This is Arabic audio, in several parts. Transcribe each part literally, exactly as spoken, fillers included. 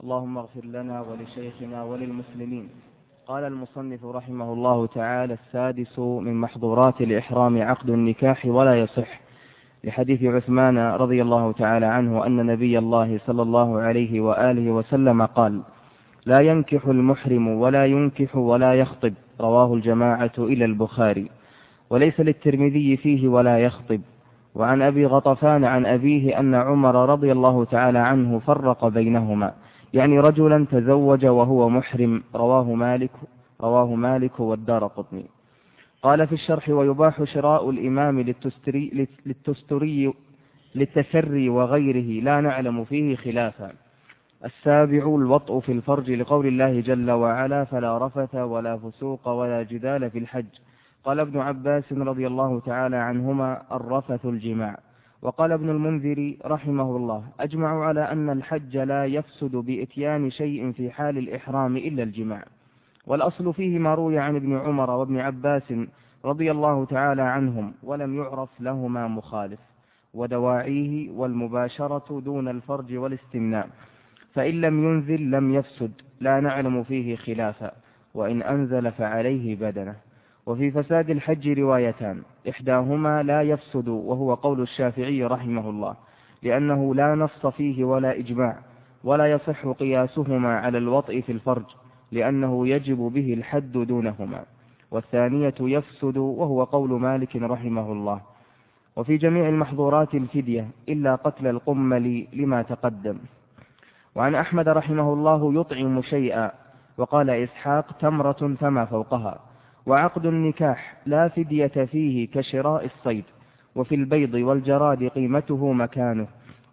اللهم اغفر لنا ولشيخنا وللمسلمين. قال المصنف رحمه الله تعالى: السادس من محظورات الإحرام عقد النكاح ولا يصح، لحديث عثمان رضي الله تعالى عنه أن نبي الله صلى الله عليه وآله وسلم قال: لا ينكح المحرم ولا ينكح ولا يخطب، رواه الجماعة إلى البخاري، وليس للترمذي فيه ولا يخطب. وعن أبي غطفان عن أبيه أن عمر رضي الله تعالى عنه فرق بينهما، يعني رجلا تزوج وهو محرم، رواه مالك رواه مالك والدارقطني. قال في الشرح: ويباح شراء الإمام للتستري, للتستري للتسري وغيره، لا نعلم فيه خلافا. السابع الوطء في الفرج، لقول الله جل وعلا: فلا رفث ولا فسوق ولا جدال في الحج. قال ابن عباس رضي الله تعالى عنهما: الرفث الجماع. وقال ابن المنذر رحمه الله: أجمعوا على أن الحج لا يفسد بإتيان شيء في حال الإحرام إلا الجماع، والأصل فيه ما روي عن ابن عمر وابن عباس رضي الله تعالى عنهم، ولم يعرف لهما مخالف، ودواعيه والمباشرة دون الفرج والاستمناء، فإن لم ينزل لم يفسد، لا نعلم فيه خلافا، وإن أنزل فعليه بدنه. وفي فساد الحج روايتان، إحداهما لا يفسد، وهو قول الشافعي رحمه الله، لأنه لا نص فيه ولا إجماع، ولا يصح قياسهما على الوطء في الفرج، لأنه يجب به الحد دونهما. والثانية يفسد، وهو قول مالك رحمه الله. وفي جميع المحظورات الفدية إلا قتل القمل لما تقدم. وعن أحمد رحمه الله: يطعم شيئا. وقال إسحاق: تمرة فما فوقها. وعقد النكاح لا فدية فيه كشراء الصيد. وفي البيض والجراد قيمته مكانه،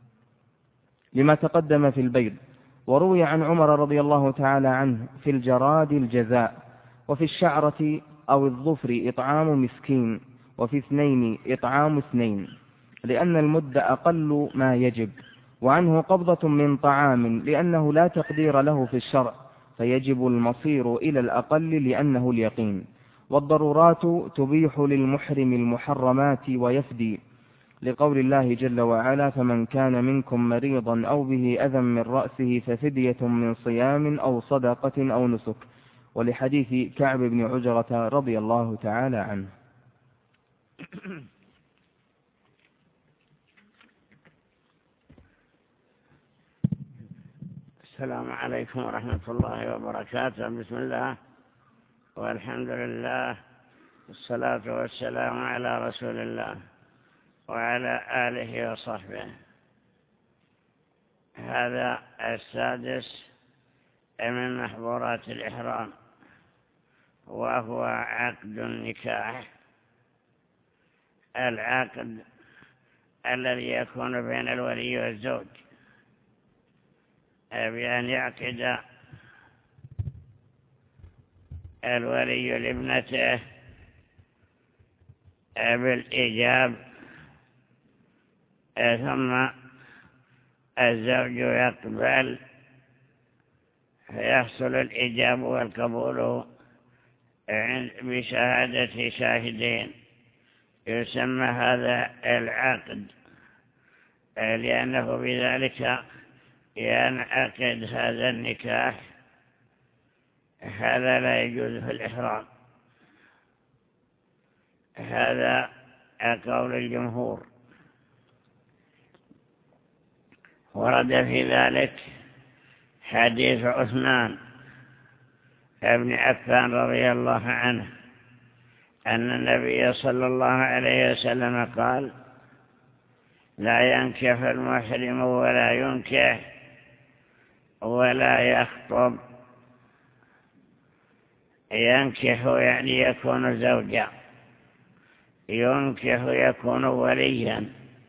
لما تقدم في البيض. وروي عن عمر رضي الله تعالى عنه في الجراد الجزاء، وفي الشعرة أو الظفر إطعام مسكين، وفي اثنين إطعام اثنين، لأن المد أقل ما يجب. وعنه قبضة من طعام، لأنه لا تقدير له في الشرع، فيجب المصير إلى الأقل لأنه اليقين. والضرورات تبيح للمحرم المحرمات ويفدي، لقول الله جل وعلا: فمن كان منكم مريضا أو به أذى من رأسه ففدية من صيام أو صدقة أو نسك، ولحديث كعب بن عجرة رضي الله تعالى عنه. السلام عليكم ورحمة الله وبركاته. بسم الله والحمد لله والصلاة والسلام على رسول الله وعلى آله وصحبه. هذا السادس من محظورات الإحرام، وهو عقد النكاح، العقد الذي يكون بين الولي والزوج، بأن يعقد الولي لابنته بالإيجاب، ثم الزوج يقبل، فيحصل الإيجاب والقبول بشهادة شاهدين. يسمى هذا العقد، لأنه بذلك ينعقد هذا النكاح. هذا لا يجوز في الإحرام، هذا قول الجمهور. ورد في ذلك حديث عثمان بن عفان رضي الله عنه أن النبي صلى الله عليه وسلم قال: لا ينكح المحرم ولا ينكح ولا يخطب. ينكح يعني يكون زوجا، ينكح يكون وليا،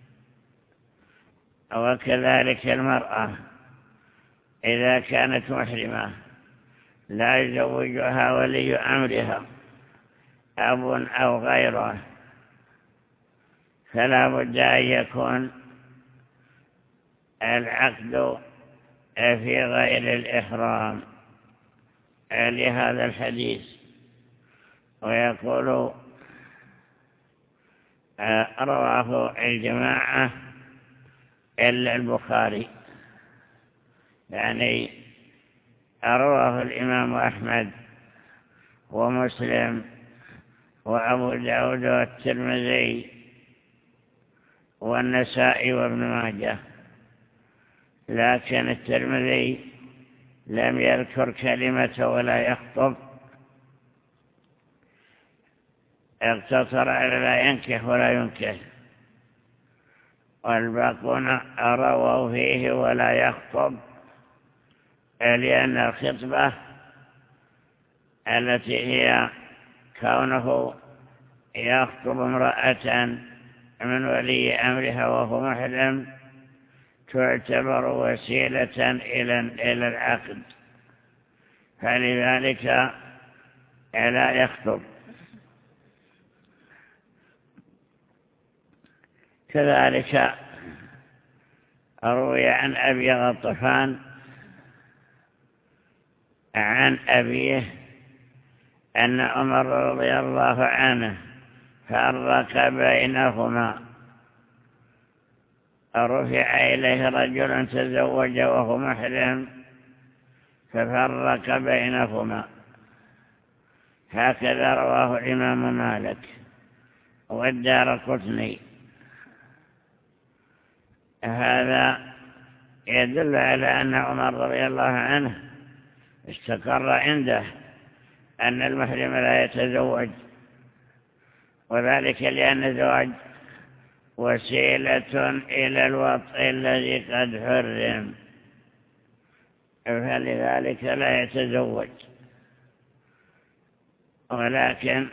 وكذلك المرأة إذا كانت محرمة لا يزوجها ولي أمرها، أب أو غيره، فلا بد أن يكون العقد في غير الإحرام لهذا الحديث. ويقول رواه الجماعة إلا البخاري، يعني رواه الإمام أحمد ومسلم وأبو داود والترمذي والنسائي وابن ماجه، لكن الترمذي لم يذكر كلمة ولا يخطب، اقتصر على لا ينكح ولا ينكح، والباقون رووا فيه ولا يخطب، لأن الخطبة التي هي كونه يخطب امرأة من ولي أمرها وهو محرم تعتبر وسيلة إلى العقد، فلذلك لا يخطب. كذلك روي عن أبي غطفان عن أبيه أن عمر رضي الله عنه فرق بينهما، رفع إليه رجل تزوج وهو محرم ففرق بينهما، هكذا رواه الإمام مالك والدارقطني. هذا يدل على أن عمر رضي الله عنه استقر عنده أن المحرم لا يتزوج، وذلك لأن الزواج وسيلة إلى الوطء الذي قد حرم، فلذلك لا يتزوج. ولكن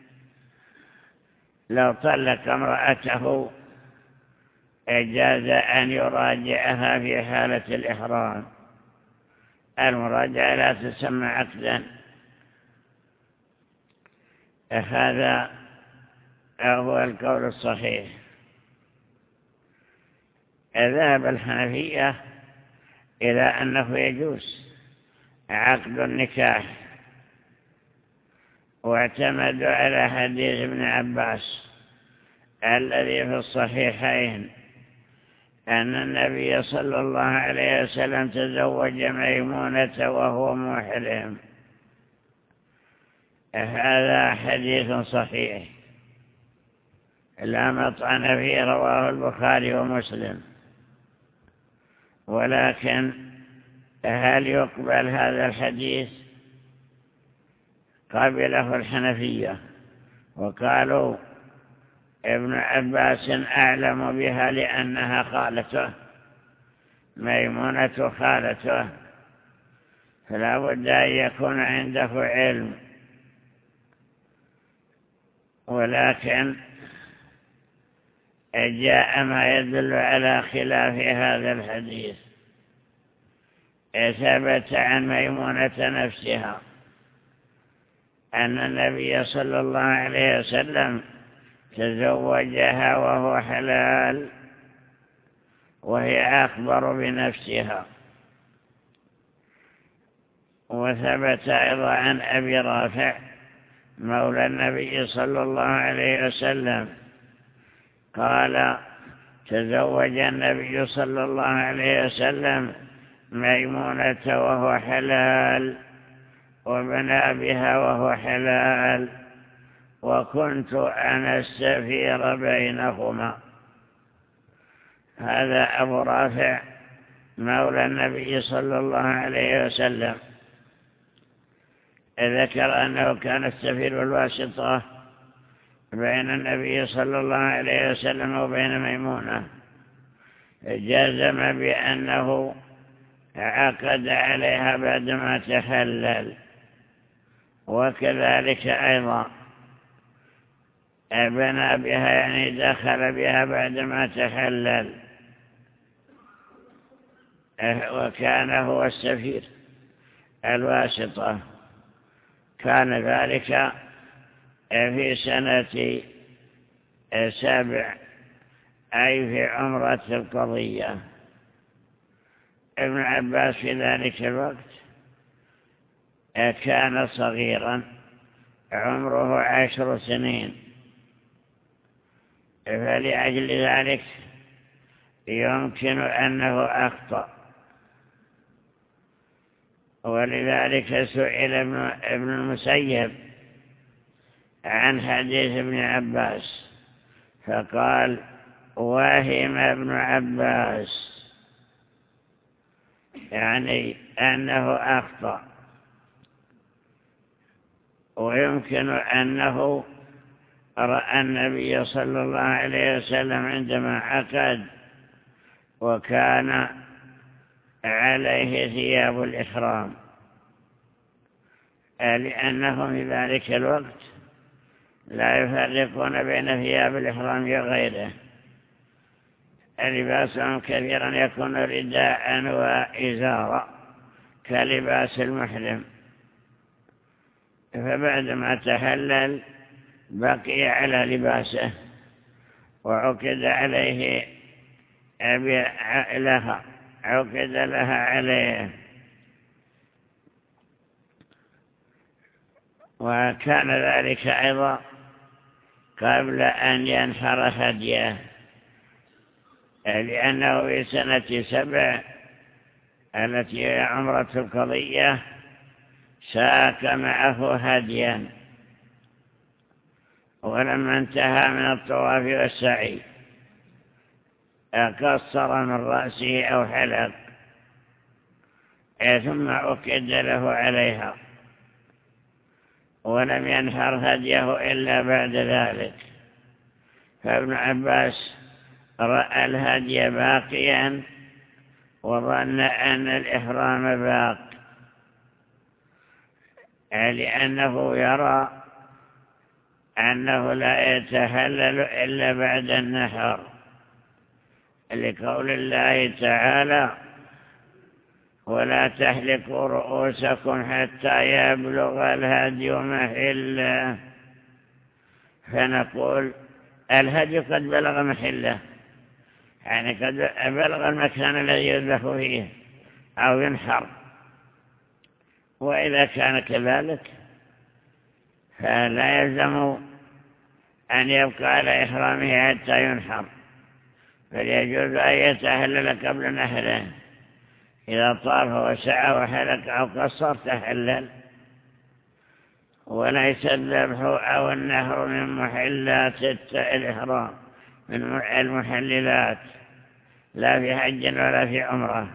لو طلق امرأته جاز أن يراجعها في حالة الإحرام، المراجعة لا تسمى عقدا. هذا هو القول الصحيح. ذهب الحنفية إلى أنه يجوز عقد النكاح، واعتمدوا على حديث ابن عباس الذي في الصحيحين أن النبي صلى الله عليه وسلم تزوج ميمونة وهو محرم. هذا حديث صحيح لا مطعن فيه، رواه البخاري ومسلم. ولكن هل يقبل هذا الحديث؟ قبله الحنفية وقالوا ابن عباس أعلم بها لأنها خالته، ميمونة خالته، فلا بد أن يكون عنده علم. ولكن جاء ما يدل على خلاف هذا الحديث. ثبت عن ميمونة نفسها أن النبي صلى الله عليه وسلم تزوجها وهو حلال، وهي أخبر بنفسها. وثبت أيضا عن أبي رافع مولى النبي صلى الله عليه وسلم قال تزوج النبي صلى الله عليه وسلم ميمونة وهو حلال، وبنى بها وهو حلال، وكنت أنا السفير بينهما. هذا أبو رافع مولى النبي صلى الله عليه وسلم ذكر أنه كان السفير والواسطة بين النبي صلى الله عليه وسلم وبين ميمونة، جزم بأنه عقد عليها بعدما تحلل. وكذلك أيضا بنى بها، يعني دخل بها بعدما تحلل، وكان هو السفير الواسطة. كان ذلك في سنة سبع، أي في عمرة القضية. ابن عباس في ذلك الوقت كان صغيرا، عمره عشر سنين، فلأجل ذلك يمكن أنه أخطأ. ولذلك سئل ابن المسيب عن حديث ابن عباس فقال وهم ابن عباس، يعني أنه أخطأ، ويمكن أنه رأى النبي صلى الله عليه وسلم عندما عقد وكان عليه ثياب الإحرام، لأنهم في ذلك الوقت لا يفرقون بين ثياب الإحرام وغيره، لباسهم كثيرا يكون رداء وإزارا كلباس المحرم، فبعدما تحلل بقي على لباسه وعقد عليه لها عقد لها عليه. وكان ذلك أيضا قبل أن ينحر هديه، لأنه في سنة سبع التي هي عمرة القضية ساك معه هديا، ولما انتهى من الطواف والسعي قصر من رأسه أو حلق ثم أكد له عليها، ولم ينحر هديه إلا بعد ذلك. فابن عباس رأى الهدي باقيا وظن أن الإحرام باق، لأنه يرى أنه لا يتهلل إلا بعد النحر، لقول الله تعالى ولا تحلقوا رؤوسكم حتى يبلغ الهدي محله، فنقول الهدي قد بلغ محله، يعني قد بلغ المكان الذي يذبح فيه أو ينحر، وإذا كان كذلك فلا يلزم أن يبقى على إحرامه حتى ينحر، بل يجوز أن يتهلل قبل نحره، إذا طاف وسعى وحلق أو قصر تحلل. وليس الذبح أو النهر من محلات الإحرام، من المحللات، لا في حج ولا في عمره.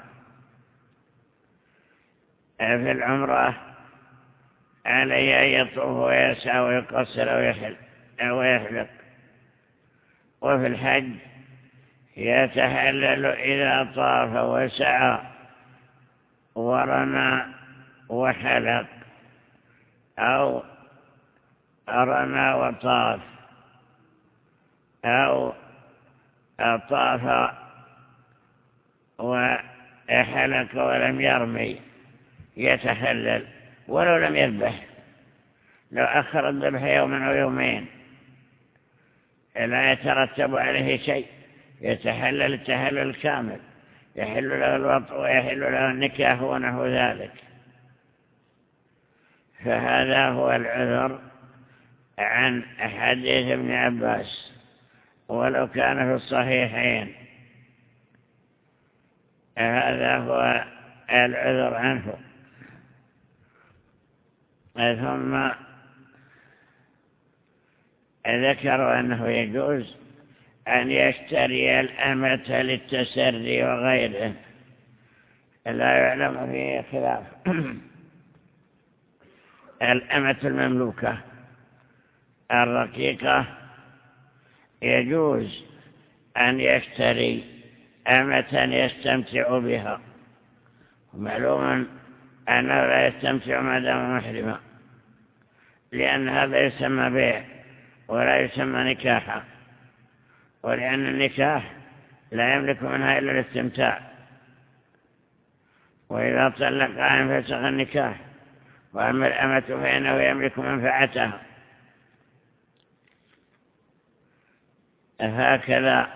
في العمره عليه أن يطوف ويسعى ويقصر أو يحلق، وفي الحج يتحلل إذا طاف وسعى ورمى وحلق، أو رمى وطاف، أو طاف وحلق ولم يرمي يتحلل ولو لم يذبح، لو أخر الذبح يوما أو يومين لا يترتب عليه شيء، يتحلل التحلل الكامل، يحل له الوطء ويحل له النكاح ونحو ذلك. فهذا هو العذر عن حديث ابن عباس، ولو كان في الصحيحين. هذا هو العذر عنه. ثم ذكروا أنه يجوز أن يشتري الأمة للتسري وغيره، لا يعلم فيه خلاف. الأمة المملوكة الرقيقة يجوز أن يشتري أمة يستمتع بها، ومعلوم أنه لا يستمتع ما دام محرما، لأن هذا يسمى بيع ولا يسمى نكاحا، ولأن النكاح لا يملك منها إلا الاستمتاع، وإذا طلق انفسخ النكاح. وأما الأمة فإنه يملك منفعتها. هكذا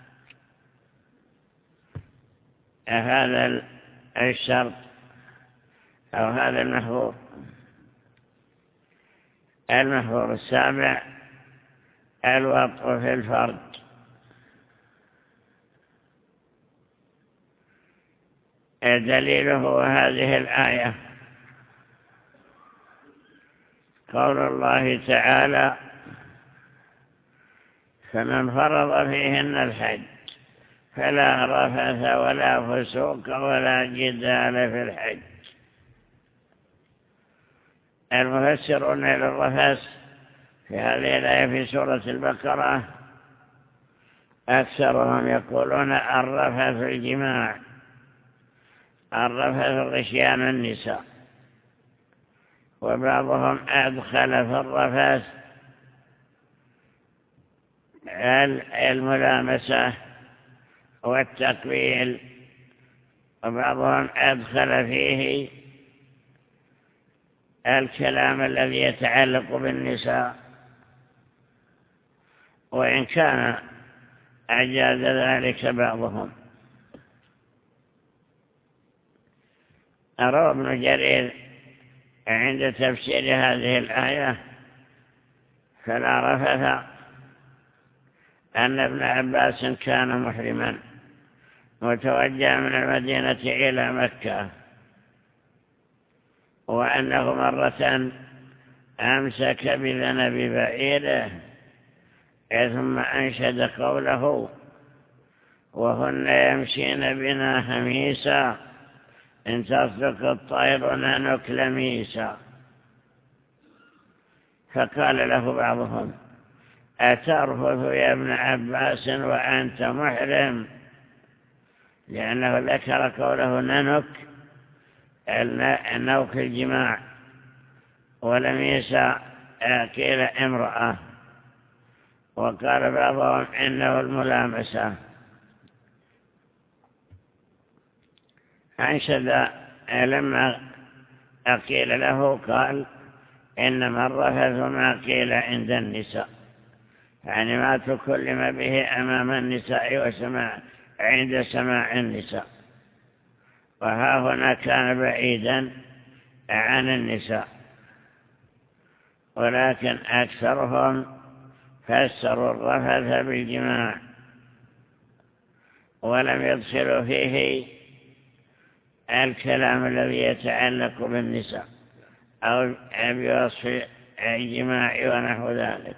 هذا الشرط أو هذا المحظور. المحظور السابع الوطء في الفرج. دليله هذه الآية قول الله تعالى: فمن فرض فيهن الحج فلا رفث ولا فسوق ولا جدال في الحج. المفسرون للرفث في هذه الآية في سورة البقرة أكثرهم يقولون الرفث الجماع، الرفث غشيان النساء، وبعضهم أدخل في الرفث الملامسة والتقبيل، وبعضهم أدخل فيه الكلام الذي يتعلق بالنساء، وإن كان أجاز ذلك بعضهم. روى ابن جرير عند تفسير هذه الآية فلا رفث أن ابن عباس كان محرما متوجها من المدينة إلى مكة، وأنه مرة أمسك بذنب بعيره ثم أنشد قوله: وهن يمشين بنا هميسا إن تصدق الطير ننك لميسا. فقال له بعضهم: أترفث يا ابن عباس وأنت محرم؟ لأنه ذكر قوله ننك، النوك الجماع، ولميسا قيل امرأة، وقال بعضهم إنه الملامسة. أنشد لما قيل له قال: إنما الرفث ما قيل عند النساء، يعني ما تكلم به أمام النساء وسماع عند سماع النساء، وها هنا كان بعيدا عن النساء. ولكن أكثرهم فسروا الرفث بالجماع ولم يدخلوا فيه الكلام الذي يتعلق بالنساء أو بوصف الجماع ونحو ذلك.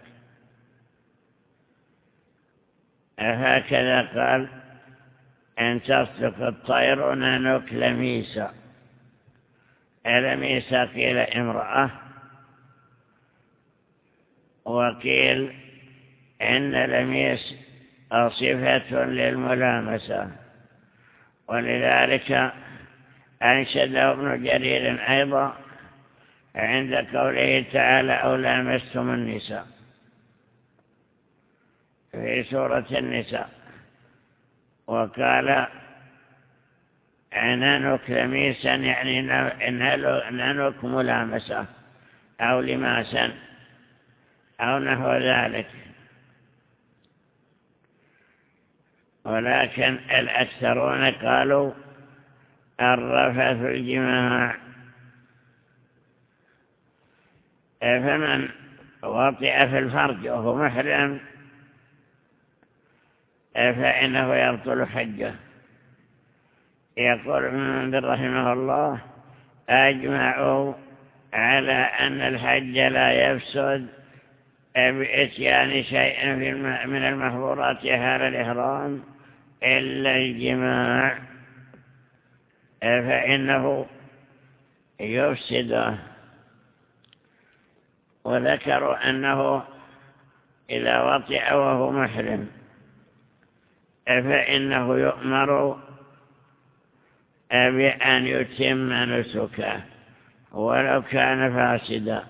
هكذا قال: إن تصدق الطير ننك لميسا. لميسا قيل امرأة، وقيل إن لميس صفة للملامسة، ولذلك أنشد ابن جرير أيضا عند قوله تعالى: أو لامستم النساء في سورة النساء، وقال: ننك لميسا، يعني ننك ملامسة أو لماسا أو نحو ذلك. ولكن الأكثرون قالوا الرفث الجماع. فمن وطئ في الفرج وهو محرم فإنه يبطل حجه. يقول ابن منذر رحمه الله: أجمعوا على أن الحج لا يفسد بإتيان شيء من المحظورات حال الإحرام إلا الجماع، فإنه يفسده. وذكروا أنه إذا وطئ وهو محرم فإنه يؤمر بأن يتم نسكه ولو كان فاسدا،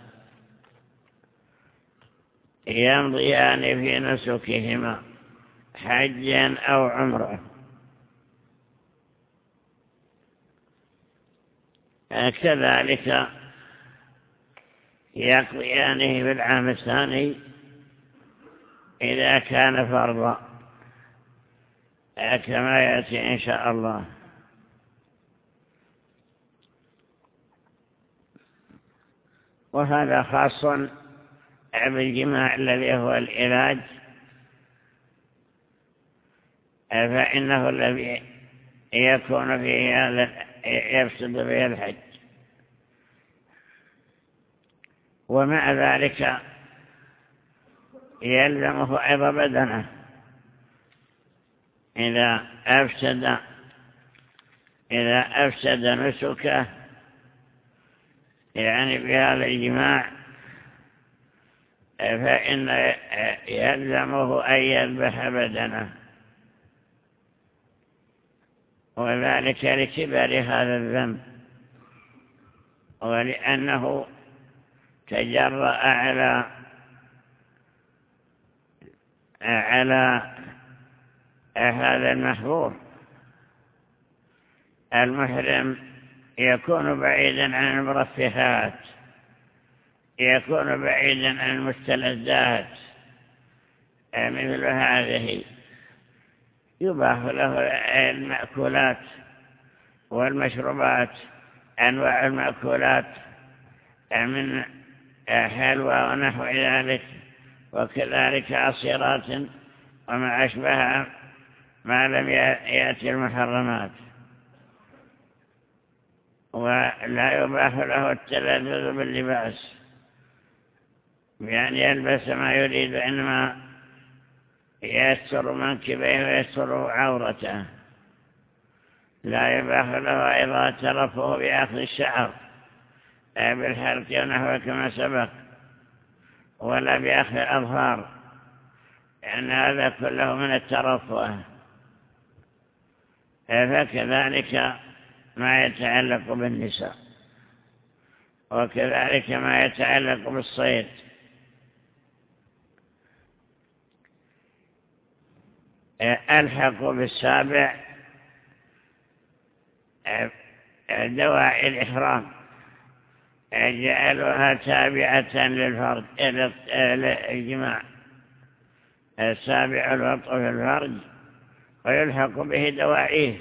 يمضيان في نسكهما حجا أو عمره. كذلك يقضيانه بالعام الثاني إذا كان فرضا، كما يأتي إن شاء الله. وهذا خاص بالجماع الذي هو العلاج، فإنه الذي يكون فيه هذا يفسد به الحج. ومع ذلك يلزمه أيضا بدنه إذا أفسد إذا أفسد نسكه يعني بهذا الجماع فإن يلزمه أن يذبح بدنه، وذلك لكبر هذا الذنب ولأنه تجرأ على على هذا المحظور. المحرم يكون بعيدا عن المرفهات، يكون بعيدا عن المستلذات مثل هذه، يباح له المأكولات والمشروبات، أنواع المأكولات من حلوى ونحو ذلك، وكذلك عصيرات وما أشبهها ما لم يأتي المحرمات. ولا يباح له التلذذ باللباس بأن يلبس ما يريد، إنما يستر منكبيه ويستر عورته. لا يباح له أيضا الترفه بأخذ الشعر بالحلق ونحوه كما سبق، ولا بأخذ الأظفار، لأن هذا كله من الترفه. فكذلك ما يتعلق بالنساء، وكذلك ما يتعلق بالصيد. ألحق بالسابع دواعي الإحرام، جعلها تابعة للفرج للجماع. السابع الوطء في الفرج ويلحق به دواعيه،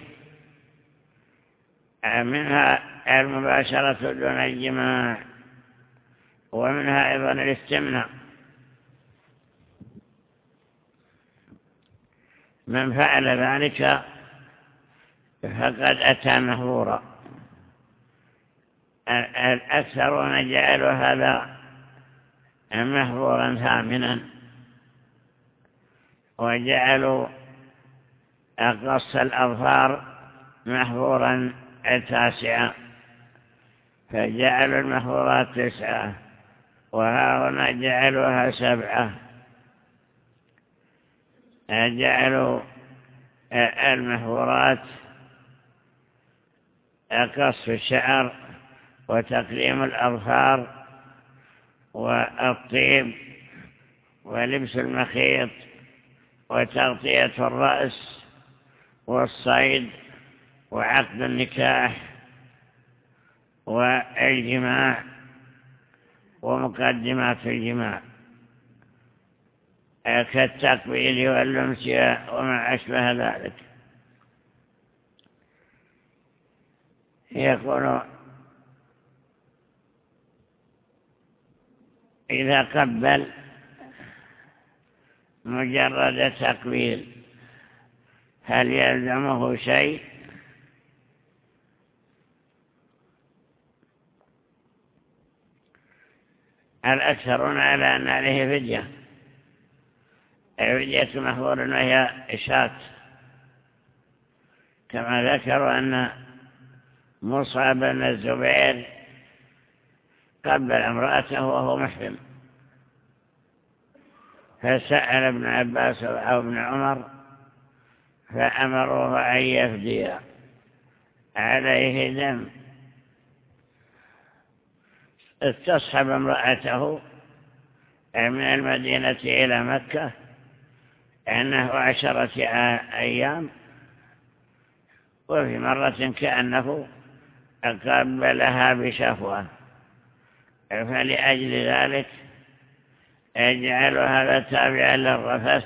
منها المباشرة دون الجماع، ومنها أيضا الاستمناء. من فعل ذلك فقد أتى مهورا. الأكثرون جعلوا هذا مهورا ثامنا، وجعلوا أقص الأظفار محظورا تاسعا، فجعلوا المحظورات تسعة، وهنا جعلوها سبعة. جعلوا المحظورات قص الشعر وتقليم الأظفار والطيب ولبس المخيط وتغطية الرأس والصيد وعقد النكاح والجماع ومقدمات الجماع كالتقبيل واللمس وما أشبه ذلك. يقول إذا قبل مجرد تقبيل هل يلزمه شيء؟ الأكثرون على أن عليه فدية، فدية محظور وهي شاة، كما ذكروا أن مصعب بن الزبير قبل امرأته وهو محرم، فسأل ابن عباس أو ابن عمر فأمروه أن يفدي عليه دم. استصحب امرأته من المدينة إلى مكة أنه عشرة أيام، وفي مرة كأنه قبلها بشفوة، فلأجل ذلك يجعل هذا تابعا للرفث.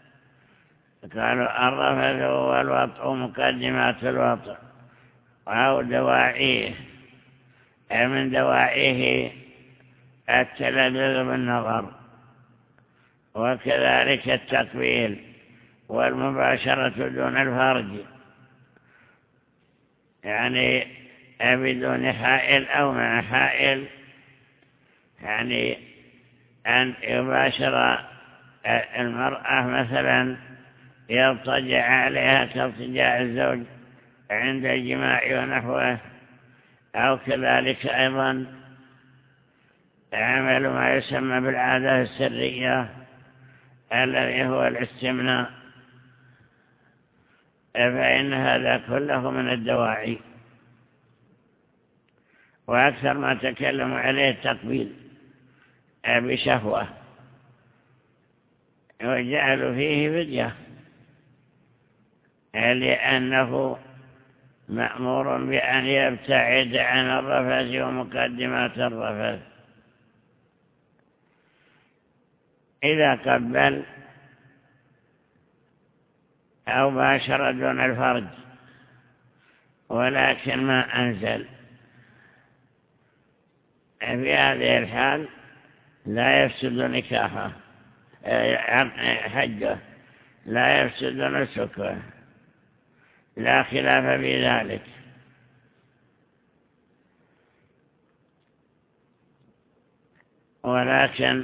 قالوا الرفث هو الوطء مقدمات الوطء أو دواعيه، من دواعيه التلذذ بالنظر، وكذلك التقبيل والمباشرة دون الفرج، يعني بدون حائل أو مع حائل، يعني أن يباشر المرأة مثلا يضطجع عليها كارتجاع الزوج عند الجماع ونحوه، أو كذلك أيضا عمل ما يسمى بالعادة السرية الذي هو الاستمناء، فإن هذا كله من الدواعي. وأكثر ما تكلم عليه التقبيل بشهوة، وجعلوا فيه فدية لأنه مأمور بأن يبتعد عن الرفث ومقدمات الرفث. إذا قبل أو باشر دون الفرج ولكن ما أنزل، في هذه الحال لا يفسد نكاحه حجه، لا يفسد نسكه، لا خلاف في ذلك. ولكن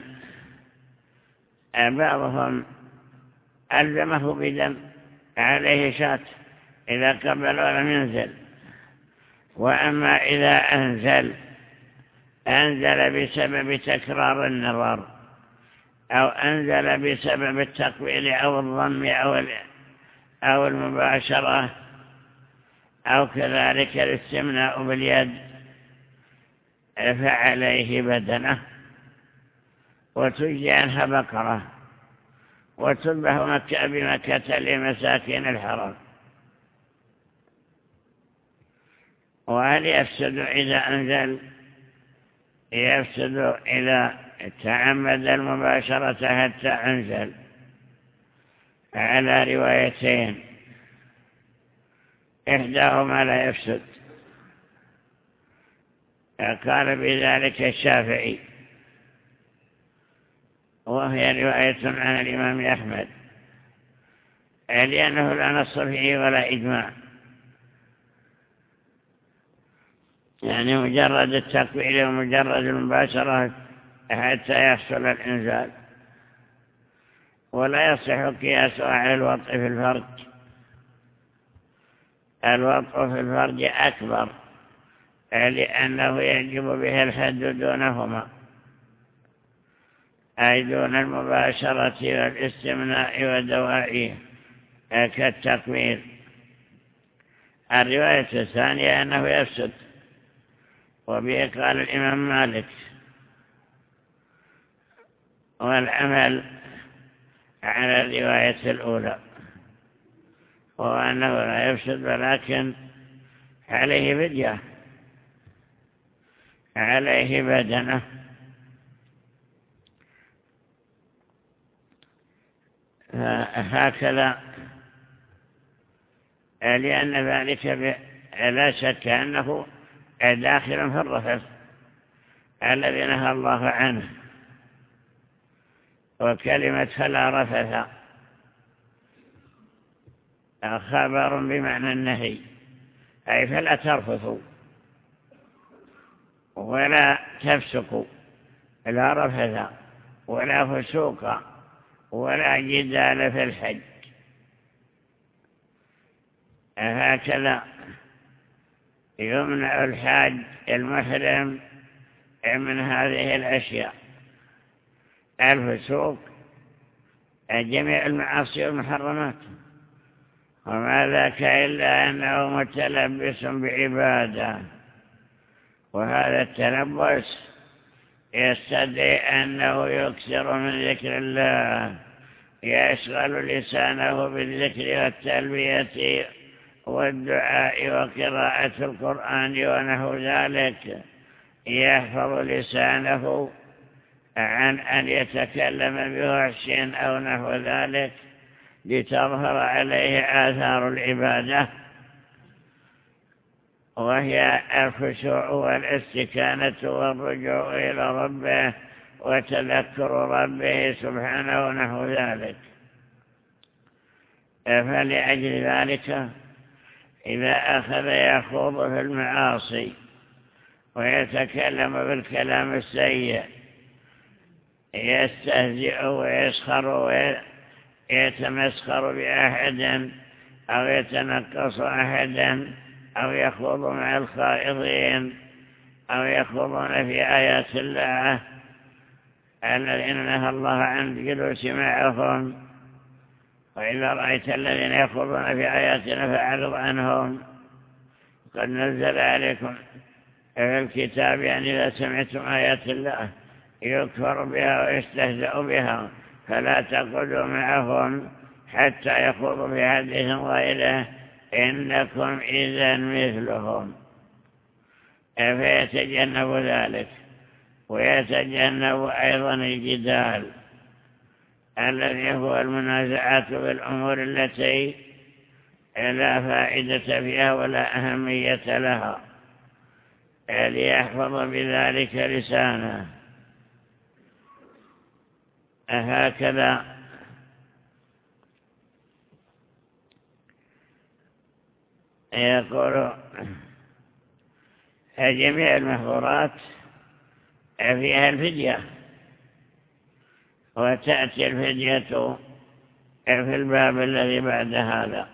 بعضهم ألزمه بدم عليه شات إذا قبل ولم ينزل. وأما إذا أنزل أنزل بسبب تكرار النظر، أو أنزل بسبب التقبيل أو الضم أو أو المباشرة، أو كذلك الاستمناء باليد، فعليه بدنه وتجزي عنها بقرة وتذبح مكة بمكة لمساكين الحرم. وهل يفسد إذا أنزل؟ يفسد إذا تعمد المباشرة حتى أنزل، على روايتين، إحداهما لا يفسد، قال بذلك الشافعي، وهي رواية عن الإمام أحمد، لأنه لا نص فيه ولا إجماع، يعني مجرد التقبيل ومجرد المباشرة حتى يحصل الإنزال. ولا يصح قياسه على الوطء في الفرج، الوطء في الفرج أكبر لأنه يجب به الحد دونهما، أي دون المباشرة والاستمناء ودوائيه كالتقبيل. الرواية الثانية أنه يفسد، وبه قال الإمام مالك، والعمل على الرواية الأولى، وأنه لا يفسد ولكن عليه فدية، عليه بدنه. هكذا، لأن ذلك لا شك أنه داخل في الرفث الذي نهى الله عنه. وكلمة فلا رفث خبر بمعنى النهي، أي فلا ترفثوا ولا تفسقوا، لا رفث ولا فسوق ولا جدال في الحج. هكذا يمنع الحاج المحرم من هذه الأشياء: الفسوق، جميع المعاصي والمحرمات، وما ذاك إلا أنه متلبس بعبادة. وهذا التلبس يستدعي أنه يكثر من ذكر الله، يشغل لسانه بالذكر والتلبية والدعاء وقراءة القرآن ونحو ذلك، يحفظ لسانه عن أن يتكلم بوحش أو نحو ذلك لتظهر عليه آثار العبادة، وهي الخشوع والاستكانة والرجوع إلى ربه وتذكر ربه سبحانه ونحو ذلك. فلأجل ذلك إذا أخذ يخوض في المعاصي ويتكلم بالكلام السيء يستهزئ ويسخر ويتمسخر بأحد أو يتنقص أحدا أو يخوض مع الخائضين أو يخوضون في آيات الله الذين نهى الله عن الجلوس معهم. وإذا رأيت الذين يخوضون في آياتنا فأعرض عنهم. قد نزل عليكم في الكتاب يعني إذا سمعتم آيات الله يكفر بها ويستهزأ بها فلا تقعدوا معهم حتى يخوضوا في حديث غيره إنكم إذا مثلهم. فيتجنب ذلك ويتجنب أيضا الجدال الذي هو المنازعات بالأمور التي لا فائدة فيها ولا أهمية لها، ليحفظ بذلك لسانه. هكذا يقول جميع المحظورات فيها الفدية، وتأتي الفدية في الباب الذي بعد هذا.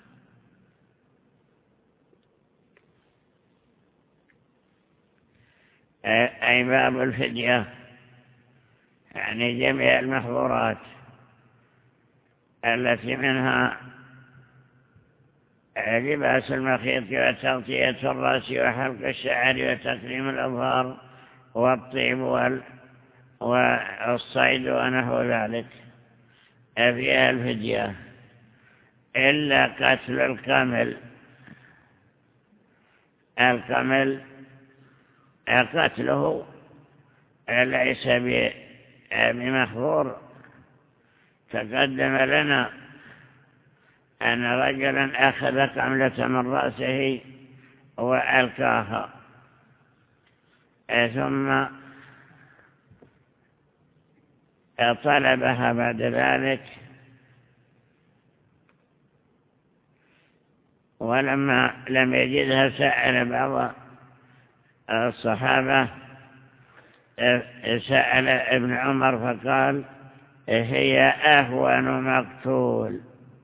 أي باب الفدية يعني جميع المحظورات التي منها لباس المخيط وتغطية الرأس وحلق الشعر وتكريم الأظهار والطيب والصيد ونحو ذلك فيها الفدية، إلا قتل القمل. القمل قتله ليس بمحظور. تقدم لنا أن رجلا أخذ قملة من رأسه وألقاها ثم طلبها بعد ذلك، ولما لم يجدها سأل بعض الصحابة، سأل ابن عمر فقال هي أهون مقتول،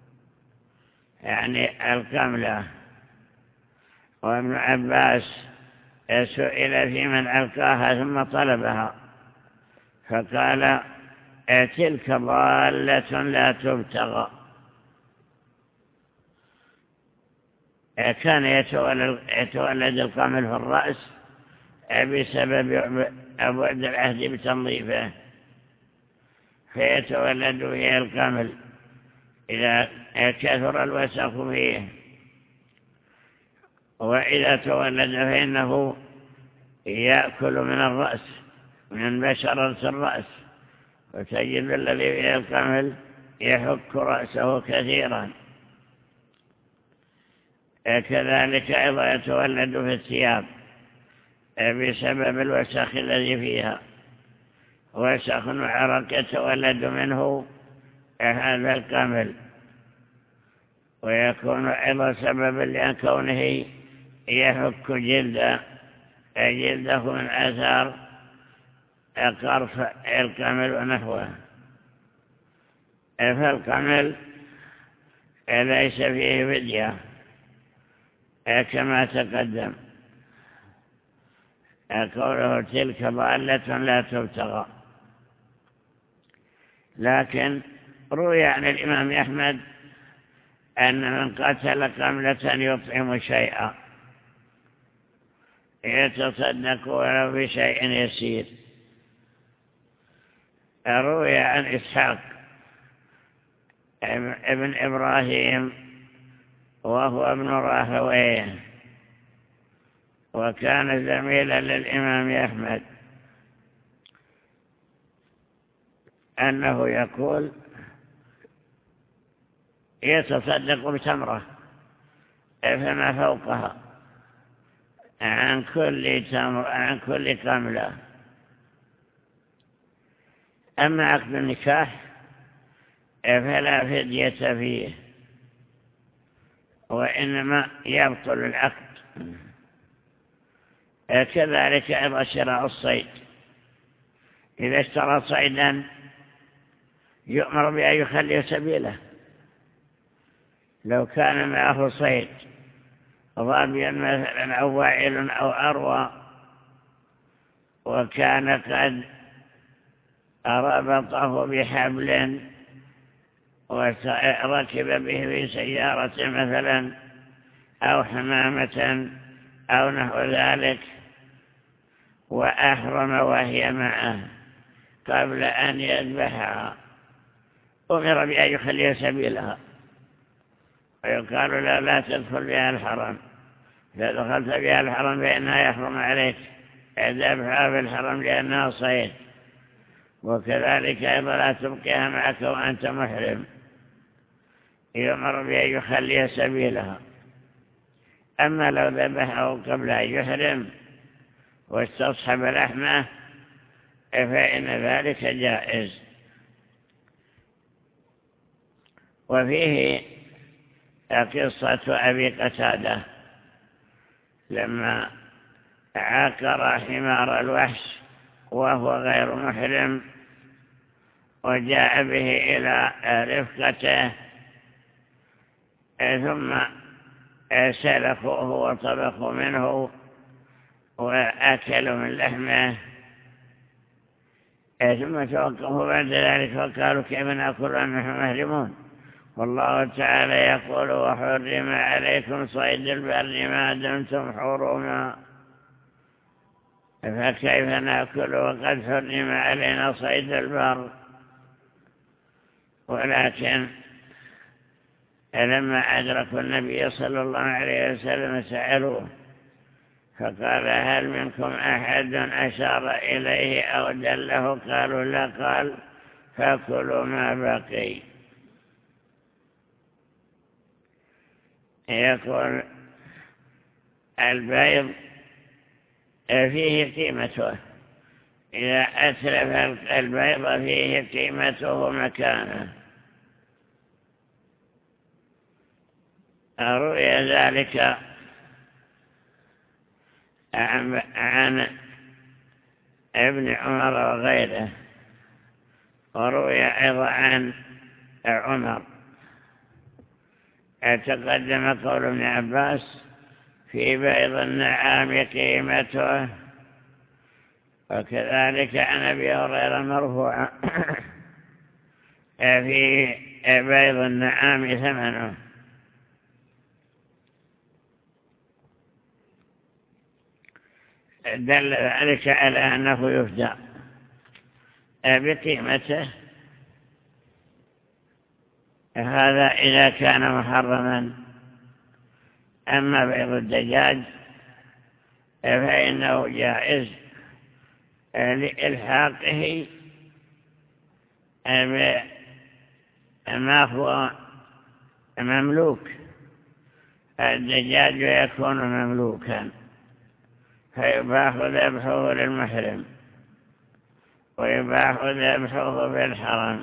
يعني القملة. وابن عباس سئل في من ألقاها ثم طلبها فقال تلك ضالة لا تبتغى. كان يتولد القمل في الرأس بسبب بعد العهد بتنظيفه، فيتولد به القمل إذا كثر الوسخ فيه، وإذا تولد فإنه يأكل من الرأس من بشرة الرأس، وتجد الذي فيه القمل يحك رأسه كثيرا. كذلك أيضا يتولد في الثياب بسبب الوسخ الذي فيها، وسخ وعرق يتولد منه هذا القمل، ويكون أيضا سببا لكونه يحك جلده جلده من أثار قرف القمل ونحوه. فالقمل ليس فيه فدية كما تقدم، قوله تلك ضالة لا تبتغى. لكن روي عن الإمام أحمد أن من قتل قملة يطعم شيئا يتصدق ولو بشيء يسير. روي عن إسحاق ابن إبراهيم وهو ابن راهويه، وكان زميلا للإمام أحمد، أنه يقول يتصدق بتمرة فما فوقها عن كل تمر عن كل قملة. أما عقد النكاح فلا فدية فيه، وإنما يبطل العقد. كذلك أيضا شراء الصيد إذا اشترى صيدا يؤمر بأن يخلي سبيله. لو كان معه صيد ظابيا مثلا أو واعل أو أروى وكان قد ربطه بحبل وركب به في سيارة مثلا أو حمامة أو نحو ذلك وأحرم وهي معه قبل أن يذبحها أمر بأن يخلي سبيلها ويقال لا لا تدخل بها الحرم، إذا دخلت بها الحرم فإنها يحرم عليك ذبحها في الحرم لأنها صيد، وكذلك أيضا لا تبقيها معك وأنت محرم، يؤمر بأن يخلي سبيلها. أما لو ذبحه قبل أن يحرم واستصحب لحمه فإن ذلك جائز. وفيه قصة أبي قتادة لما عاقر حمار الوحش وهو غير محرم وجاء به إلى رفقته ثم سلخوه وطبخوا منه وأكلوا من لحمه، ثم توقفوا بعد ذلك وقالوا كيف نأكل ونحن محرمون، والله تعالى يقول وحرم عليكم صيد البر ما دمتم حرما، فكيف نأكل وقد حرم علينا صيد البر؟ ولكن لما أدركوا النبي صلى الله عليه وسلم سألوه فقال هل منكم أحد أشار إليه أو دله؟ قالوا لا. قال فكلوا ما بقي. يقول البيض فيه قيمته، إذا أتلف البيض فيه قيمته مكانه. روي ذلك عن ابن عمر وغيره، وروي أيضا عن عمر. تقدم قول ابن عباس في بيض النعام قيمته، وكذلك عن أبي هريرة مرفوعا في بيض النعام ثمنه. دل ذلك على أنه يفدى بقيمته، هذا إذا كان محرما. أما بيض الدجاج فإنه جائز لإلحاقه ما هو مملوك، الدجاج يكون مملوكا فيباح ذبحه للمحرم ويباح ذبحه في الحرم،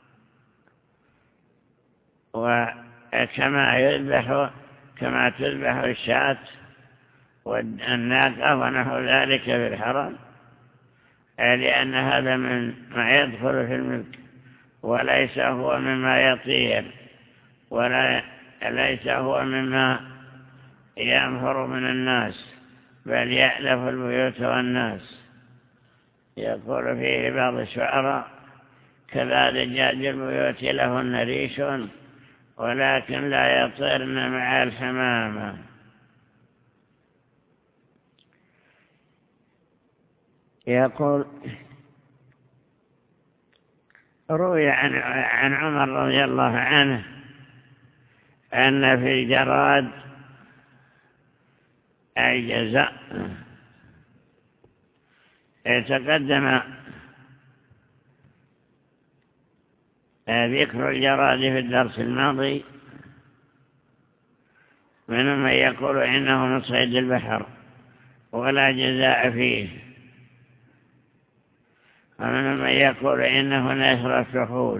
وكما يذبح كما تذبح الشاة والناقة ونحو ذلك في الحرم، لأن هذا من ما يدخل في الملك وليس هو مما يطير ولا ليس هو مما ينفر من الناس، بل يألف البيوت والناس. يقول فيه بعض الشعراء كذا دجاج البيوت لهن ريش ولكن لا يطيرن مع الحمامة. يقول روي عن, عن عمر رضي الله عنه أن في الجراد أي جزاء. يتقدم ذكر الجراد في الدرس الماضي، من من يقول إنه من صيد البحر ولا جزاء فيه، ومن من يقول إنه نشر السحوت.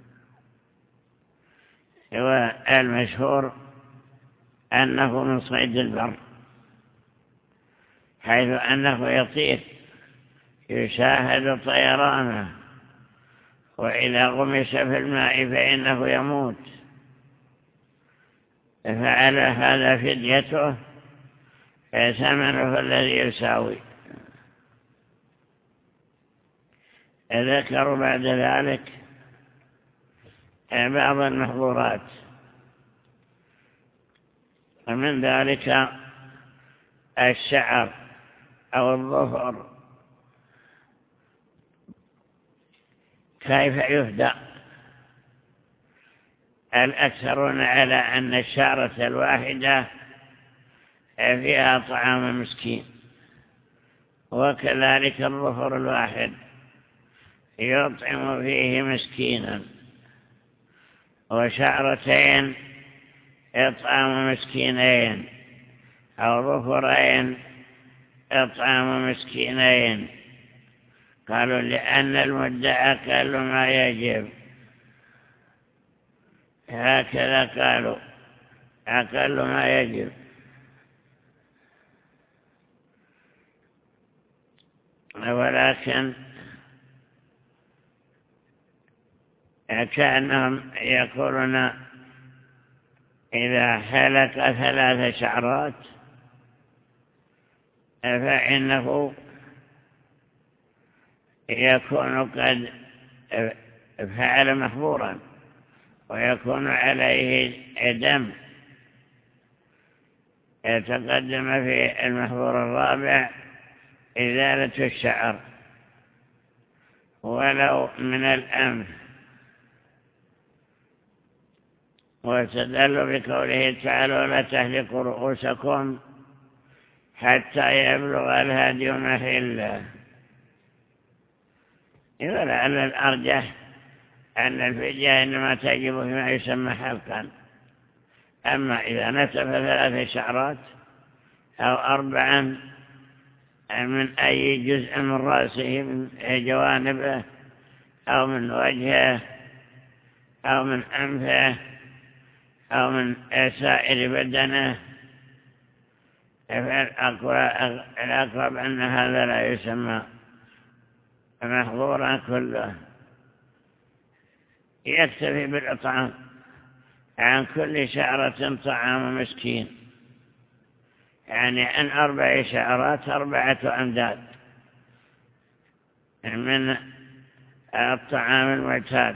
والمشهور أنه من صيد البر، حيث أنه يطير يشاهد طيرانه، وإذا غمس في الماء فإنه يموت، فعلى هذا فديته ثمنه الذي يساوي. ذكروا بعد ذلك بعض المحظورات، ومن ذلك الشعر أو الظفر، كيف يهدى؟ الأكثرون على أن الشعرة الواحدة فيها طعام مسكين، وكذلك الظفر الواحد يطعم فيه مسكينا، وشعرتين إطعام مسكينين، أو ظفرين إطعام مسكينين. قالوا لأن المد أقل ما يجب، هكذا قالوا، أقل ما يجب. ولكن كأنهم يقولون إذا حلق ثلاث شعرات فإنه يكون قد فعل محظورا، ويكون عليه دم. يتقدم في المحظور الرابع إزالة الشعر ولو من الأنف، واستدلوا بقوله تعالى ولا تحلقوا رؤوسكم حتى يبلغ الهدي محله. إذا لعل الأرجح أن الفدية إنما تجب فيما يسمى حلقا، أما إذا نتف ثلاث شعرات أو أربعا من أي جزء من رأسه، من جوانبه أو من وجهه أو من أنفه أو من سائر بدنه، فالأقرب أن هذا لا يسمى محظورا كله. يكتفي بالإطعام عن كل شعرة طعام مسكين، يعني عن أربع شعرات أربعة أمداد من الطعام المعتاد.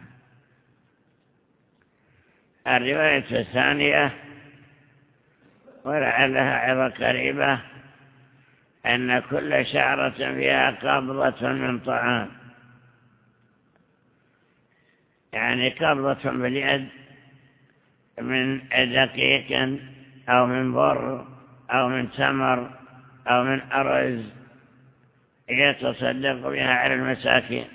الرواية الثانية ولعلها عظة قريبة أن كل شعرة فيها قبضة من طعام، يعني قبضة باليد من دقيق أو من بر أو من تمر أو من أرز يتصدق بها على المساكين.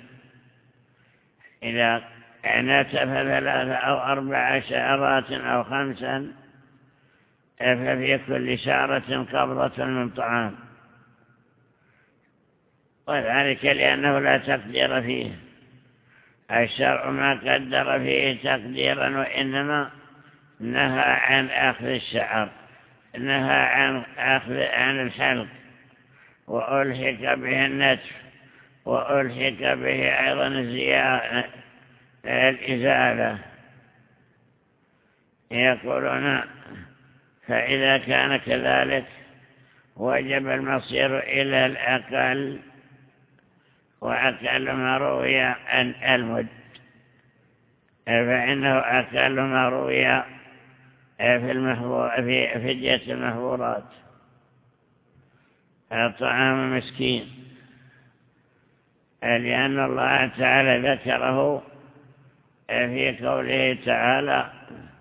إذا نتف ثلاثة أو أربع شعرات أو خمسا ففي كل شعرة قبضة من طعام، وذلك لأنه لا تقدير فيه. الشرع ما قدر فيه تقديرا، وإنما نهى عن أخذ الشعر، نهى عن أخذ عن الحلق، وألحق به النتف، وألحق به أيضا الإزالة. يقولون فإذا كان كذلك وجب المصير إلى الأقل، وأقل ما روي عن المد، فإنه أقل ما روي في المحظور في فدية المحظورات طعام مسكين، لأن الله تعالى ذكره في قوله تعالى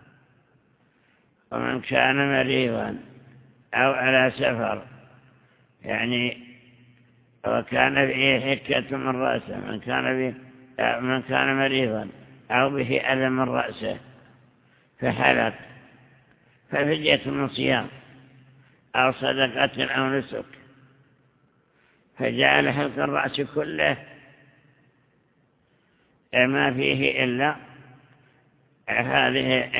ومن كان مريضا أو على سفر، يعني وكان به حكة من رأسه، من كان به من كان مريضا أو به ألم من رأسه فحلق ففدية من صيام أو صدقة أو نسك، فجعل حلق الرأس كله ما فيه إلا هذه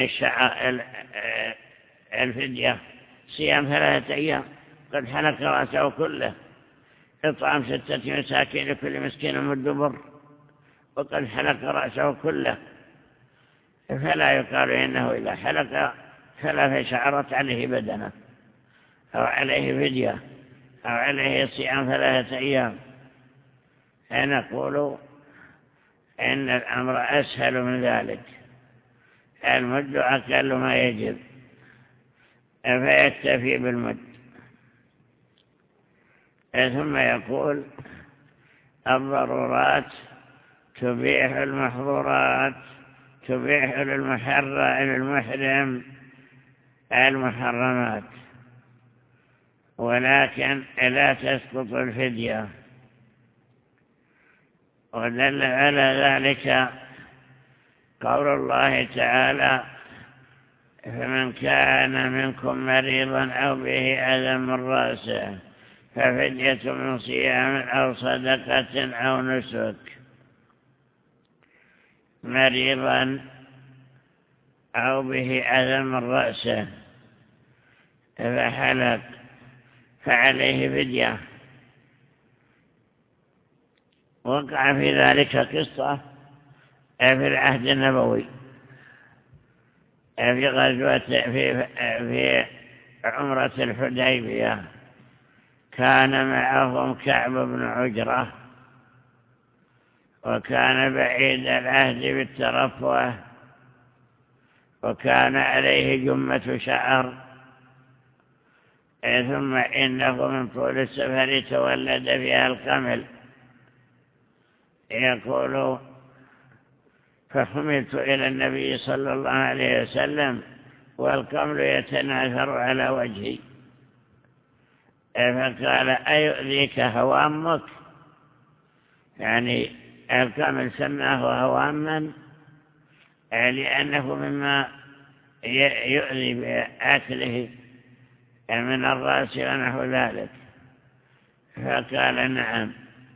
الفدية، صيام ثلاثة أيام قد حلق رأسه كله، إطعام ستة مساكين لكل مسكين مد بر، وقد حلق رأسه كله، فلا يقال إنه إذا حلق ثلاث شعرات عليه بدنة أو عليه فدية أو عليه صيام ثلاثة أيام. نقول إن الأمر أسهل من ذلك، المد أقل ما يجب فيكتفي بالمد. ثم يقول الضرورات تبيح المحظورات، تبيح للمحرم المحرمات، ولكن لا تسقط الفدية. ودل على ذلك قول الله تعالى: فمن كان منكم مريضا أو به أذى من رأسه ففدية من صيام أو صدقة أو نسك. مريضا أو به أذى من رأسه فحلق فعليه فدية. وقع في ذلك قصة في العهد النبوي في غزوة في في عمرة الحديبية، كان معهم كعب بن عجرة، وكان بعيد العهد بالترفه، وكان عليه جمة شعر، ثم إنه من طول السفر تولد فيها القمل. يقول: فحملت إلى النبي صلى الله عليه وسلم والقمل يتناثر على وجهي، فقال: أيؤذيك هوامك؟ يعني القمل سماه هواما لأنه مما يؤذي بأكله من الرأس ونحو ذلك. فقال: نعم.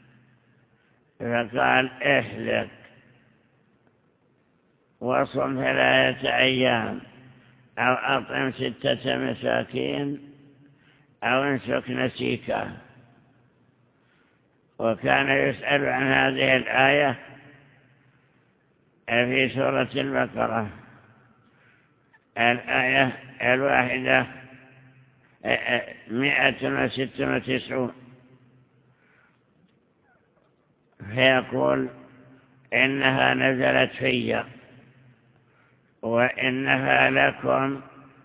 فقال: احلق وصم ثلاثة أيام أو أطعم ستة مساكين أو انسك نسيكا. وكان يسأل عن هذه الآية في سورة البقرة، الآية الواحدة مئة وستة وتسعون، فيقول: إنها نزلت في وإنها لكم،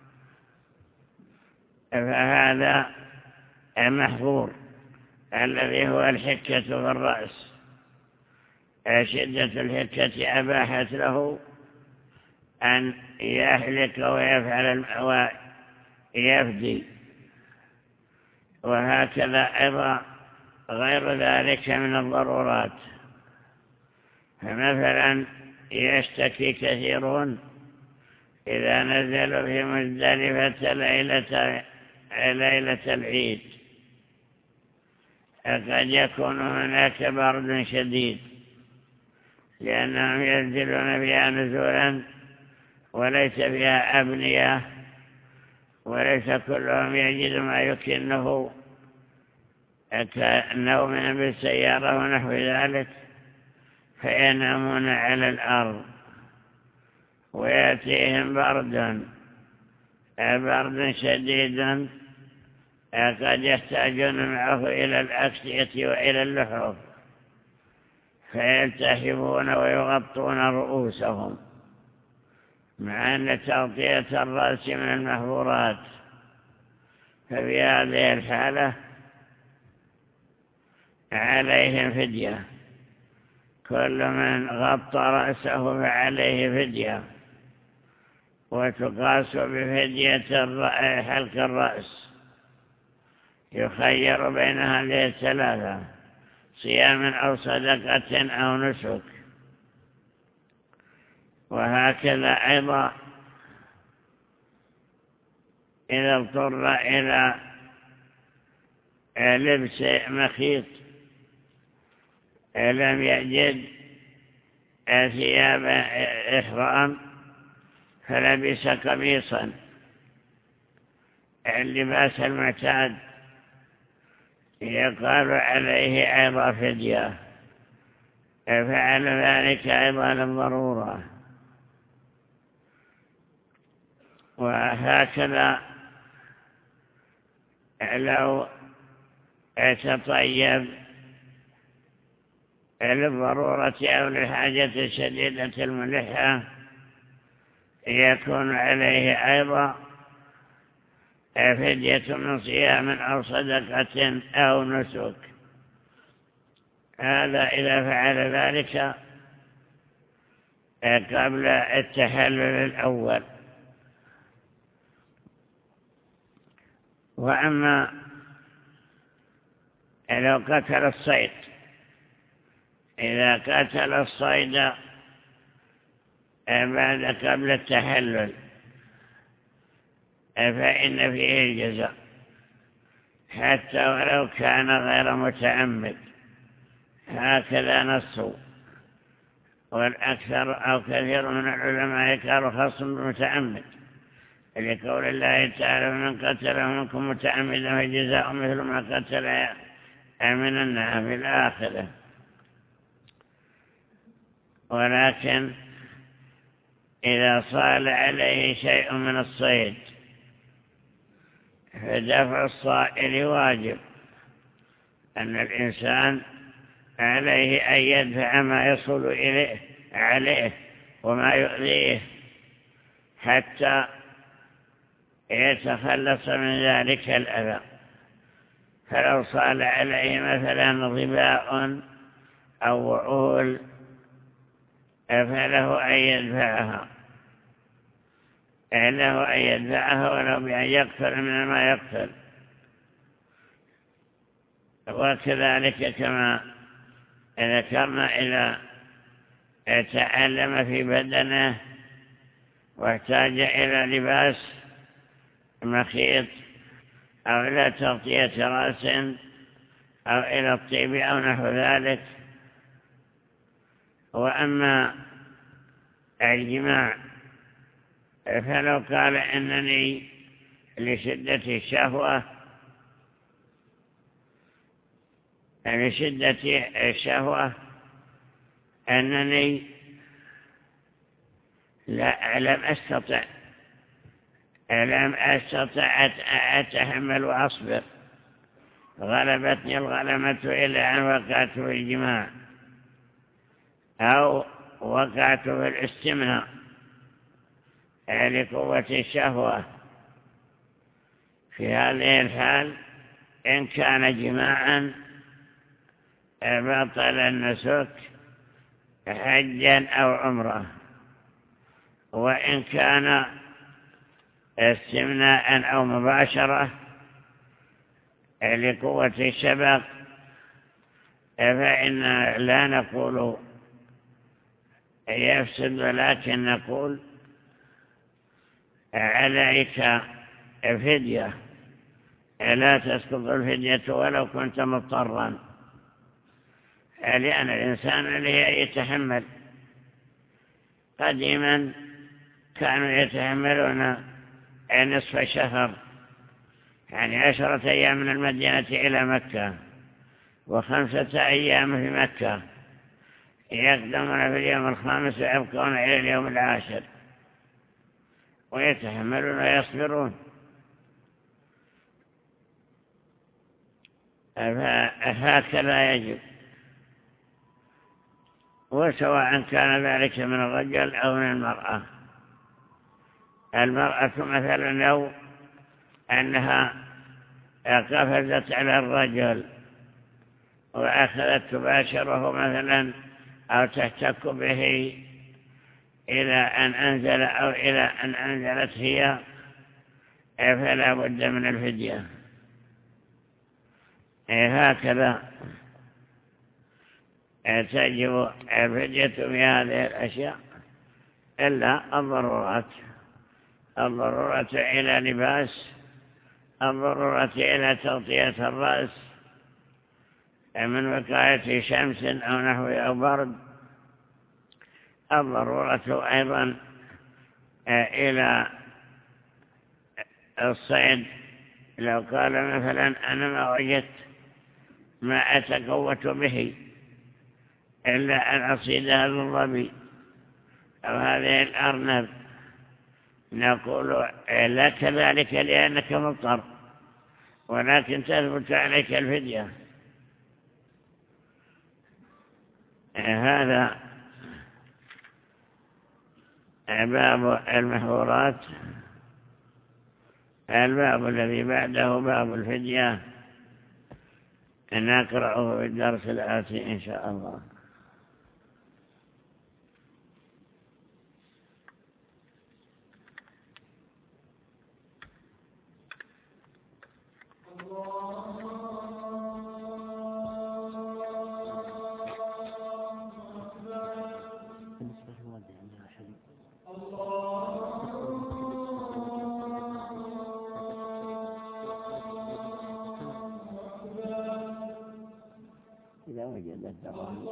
فهذا محظور الذي هو الحكة في الرأس. شدة الحكة أباحت له أن يحلق ويفعل ويفدي، وهكذا أيضا غير ذلك من الضرورات. فمثلا يشتكي كثيرون إذا نزلوا في مزدلفة ليلة, ليلة العيد، قد يكون هناك برد شديد لأنهم ينزلون فيها نزولا وليس فيها أبنية، وليس كلهم يجد ما يكنه كالنوم بالسيارة ونحو ذلك، فينامون على الأرض ويأتيهم برد برد شديد، قد يحتاجون معه إلى الأكسية وإلى اللحوف، فيلتحفون ويغطون رؤوسهم، مع أن تغطية الرأس من المحظورات. ففي هذه الحالة عليهم فدية، كل من غطى رأسه فعليه فدية، وتقاس بفدية حلق الرأس. يخير بين هذه الثلاثة: صيام أو صدقة أو نسك. وهكذا أيضا إذا اضطر إلى لبس مخيط لم يجد ثياب إحرام فلبس قميصا، اللباس المعتاد يقال عليه أيضا فدية، فعل ذلك أيضا للضرورة. وهكذا لو تطيب للضرورة أو للحاجة الشديدة الملحة يكون عليه أيضا فدية من صيام أو صدقة أو نسك. هذا إذا فعل ذلك قبل التحلل الأول. وأما لو قتل الصيد، إذا قتل الصيد بعد قبل التحلل فإن فيه الجزاء حتى ولو كان غير متعمد، هكذا نصوا. والأكثر أو كثير من العلماء قالوا خاص بالمتعمد، لقول الله تعالى: من قتل منكم متعمدا فجزاء مثل ما قتل من النعم في الآخرة. ولكن إذا صال عليه شيء من الصيد فدفع الصائل واجب، أن الإنسان عليه أن يدفع ما يصل إليه عليه وما يؤذيه حتى يتخلص من ذلك الأذى. فلو صال عليه مثلا ظباء أو وعول فله أن يدفعها له أن يدفعها ولو بأن يقتل من ما يقتل. وكذلك كما ذكرنا إذا تعلم في بدنه واحتاج إلى لباس مخيط أو إلى تغطية رأس أو إلى الطيب أو نحو ذلك. وأما الجماع فلو قال إنني لشدة الشهوة لشدة الشهوة أنني لا لم أستطع لم أستطع أتحمل وأصبر، غلبتني الغلمة إلى أن وقعت في الجماع أو وقعت في الاستمناء لقوة الشهوة. في هذه الحال إن كان جماعا بطل النسك حجا أو عمره، وإن كان استمناء أو مباشرة لقوة الشبق فإن لا نقول يفسد، ولكن نقول عليك فدية، لا تسقط الفدية ولو كنت مضطرا، لأن الإنسان عليه يتحمل. قديما كانوا يتحملون نصف شهر، يعني عشرة أيام من المدينة إلى مكة وخمسة أيام في مكة، يقدمون في اليوم الخامس ويبقون إلى اليوم العاشر ويتحملون ويصبرون. فهكذا يجب، وسواء كان ذلك من الرجل أو من المرأة. المرأة مثلا لو أنها قفزت على الرجل وأخذت تباشره مثلا أو تحتك به إلى أن أنزل أو إلى أن أنزلت هي، فلا بد من الفدية. هكذا تجب الفدية في هذه الأشياء إلا الضرورات، الضرورة إلى لباس، الضرورة إلى تغطية الرأس من وقاية شمس أو نحو أو برد، الضرورة أيضا إلى الصيد. لو قال مثلا أنا ما وجدت ما أتقوت به إلا أن أصيد هذا الظبي أو هذه الأرنب، نقول لا كذلك لأنك مضطر، ولكن تثبت عليك الفدية. هذا باب المحظورات. الباب الذي بعده باب الفدية نقرأه في الدرس الآتي إن شاء الله. إذا وجد الدوام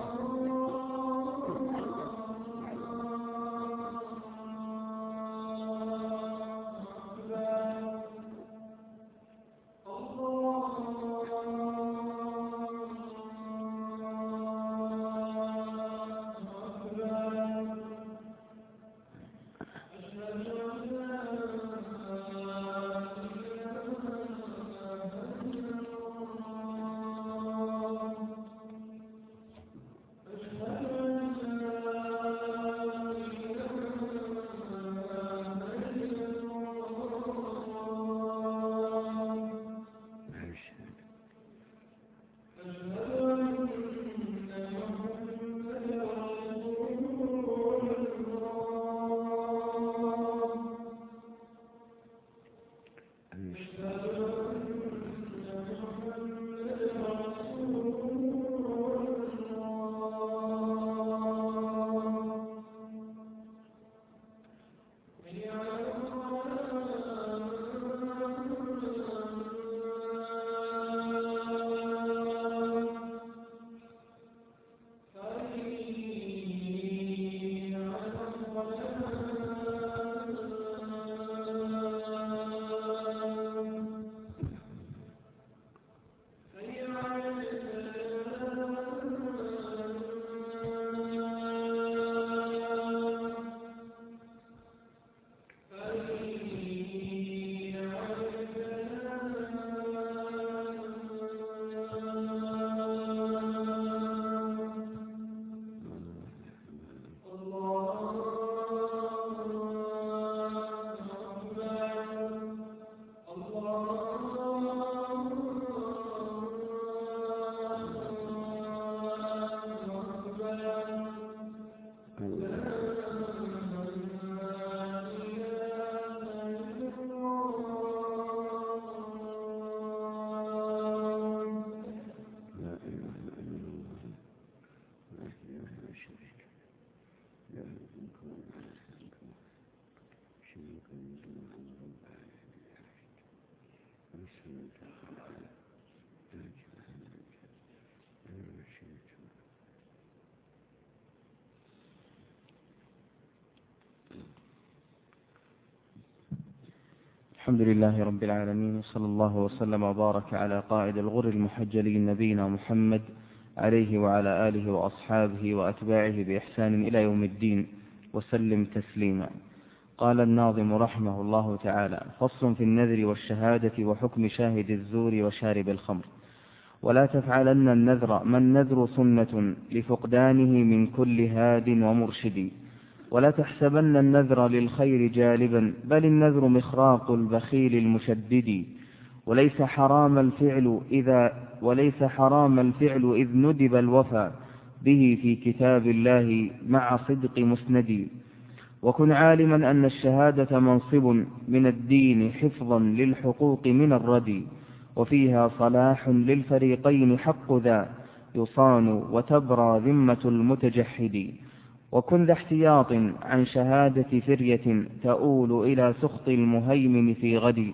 الحمد لله رب العالمين، وصلى الله وسلم وبارك على قائد الغر المحجلين نبينا محمد عليه وعلى آله وأصحابه وأتباعه بإحسان إلى يوم الدين وسلم تسليما. قال الناظم رحمه الله تعالى: فصل في النذر والشهادة وحكم شاهد الزور وشارب الخمر. ولا تفعلن النذر ما النذر سنة لفقدانه من كل هاد ومرشد. ولا تحسبن النذر للخير جالبا، بل النذر مخراق البخيل المشدد. وليس حرام الفعل إذا وليس حرام الفعل إذ ندب الوفى به في كتاب الله مع صدق مسند. وكن عالما أن الشهادة منصب من الدين حفظا للحقوق من الردي، وفيها صلاح للفريقين حق ذا يصان وتبرى ذمة المتجحد. وكن ذا احتياط عن شهادة فرية تؤول إلى سخط المهيمن في غد،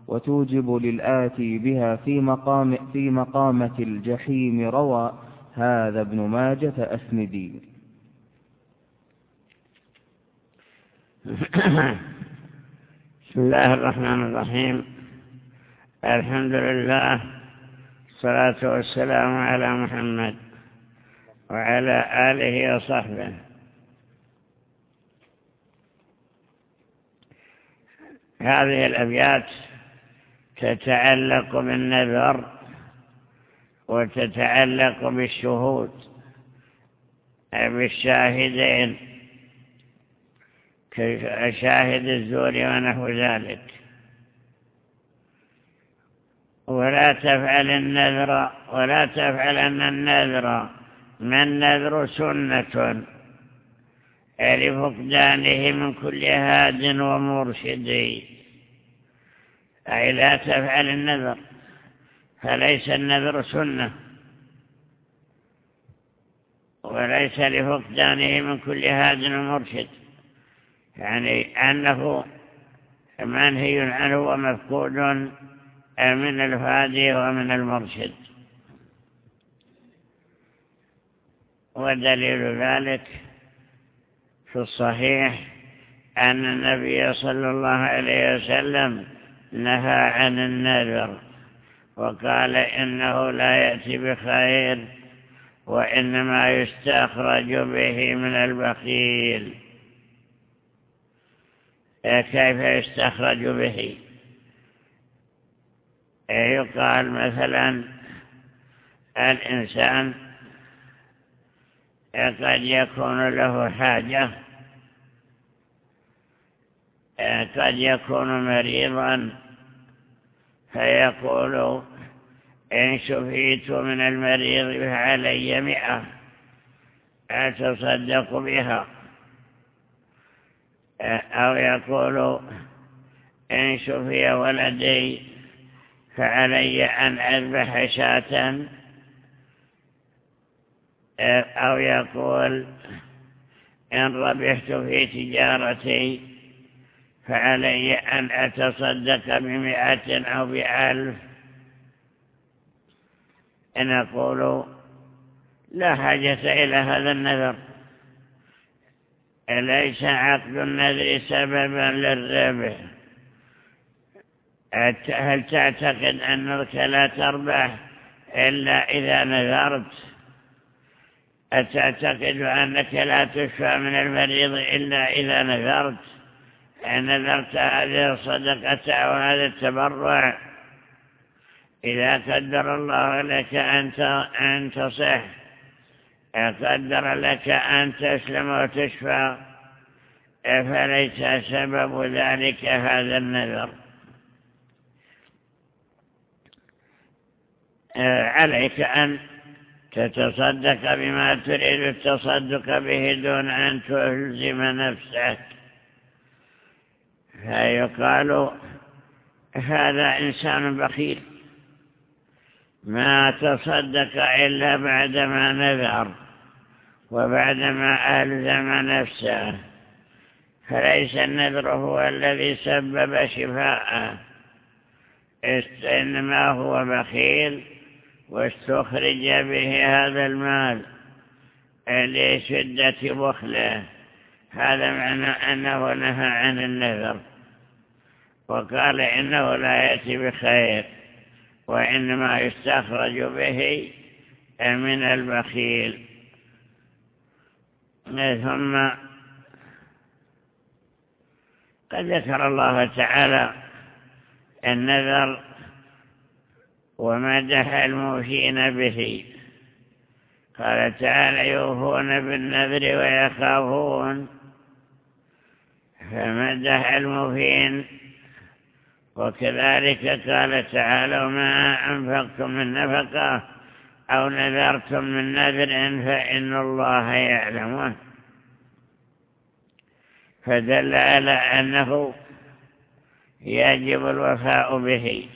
وتوجب للآتي بها في مقام في مقامة الجحيم. روى هذا ابن ماجة أسندي. بسم الله الرحمن الرحيم. الحمد لله، الصلاة والسلام على محمد وعلى آله وصحبه. هذه الأبيات تتعلق بالنذر وتتعلق بالشهود بالشاهدين كشاهد الزور ونحو ذلك. ولا تفعل النذر ولا تفعل أن النذر ما النذر سنة لفقدانه من كل هاد ومرشد، أي لا تفعل النذر، فليس النذر سنة وليس لفقدانه من كل هاد ومرشد، يعني أنه منهي عنه ومفقود من الهادي ومن المرشد. ودليل ذلك في الصحيح أن النبي صلى الله عليه وسلم نهى عن النذر وقال إنه لا يأتي بخير وإنما يستخرج به من البخيل. كيف يستخرج به؟ يقال مثلا الإنسان قد يكون له حاجة، قد يكون مريضا فيقول إن شفيت من المريض فعلي مئة أتصدق بها، أو يقول إن شفي ولدي فعلي أن أذبح شاة، أو يقول إن ربحت في تجارتي فعلي أن أتصدق بمئة أو بألف. نقول لا حاجة إلى هذا النذر، ليس عقد النذر سببا للربح. هل تعتقد أنك لا تربح إلا إذا نذرت؟ أتعتقد أنك لا تشفى من المريض إلا إذا نذرت؟ إن نذرت هذه الصدقة أو هذا التبرع، إذا قدر الله لك أن تصح، قدر لك أن تسلم وتشفى، فليس سبب ذلك هذا النذر. عليك أن تتصدق بما تريد التصدق به دون أن تلزم نفسك. فيقال هذا إنسان بخيل ما تصدق إلا بعدما نذر وبعدما ألزم نفسه، فليس النذر هو الذي سبب شفاءه، إنما هو بخيل واستخرج به هذا المال لشدة بخله. هذا معنى أنه نهى عن النذر وقال إنه لا يأتي بخير وإنما يستخرج به من البخيل. ثم قد ذكر الله تعالى النذر ومدح الموفين به، قال تعالى يوفون بالنذر ويخافون، فمدح الموفين. وكذلك قال تعالى وما أنفقتم من نفقة أو نذرتم من نذر فإن الله يعلمه، فدل على أنه يجب الوفاء به.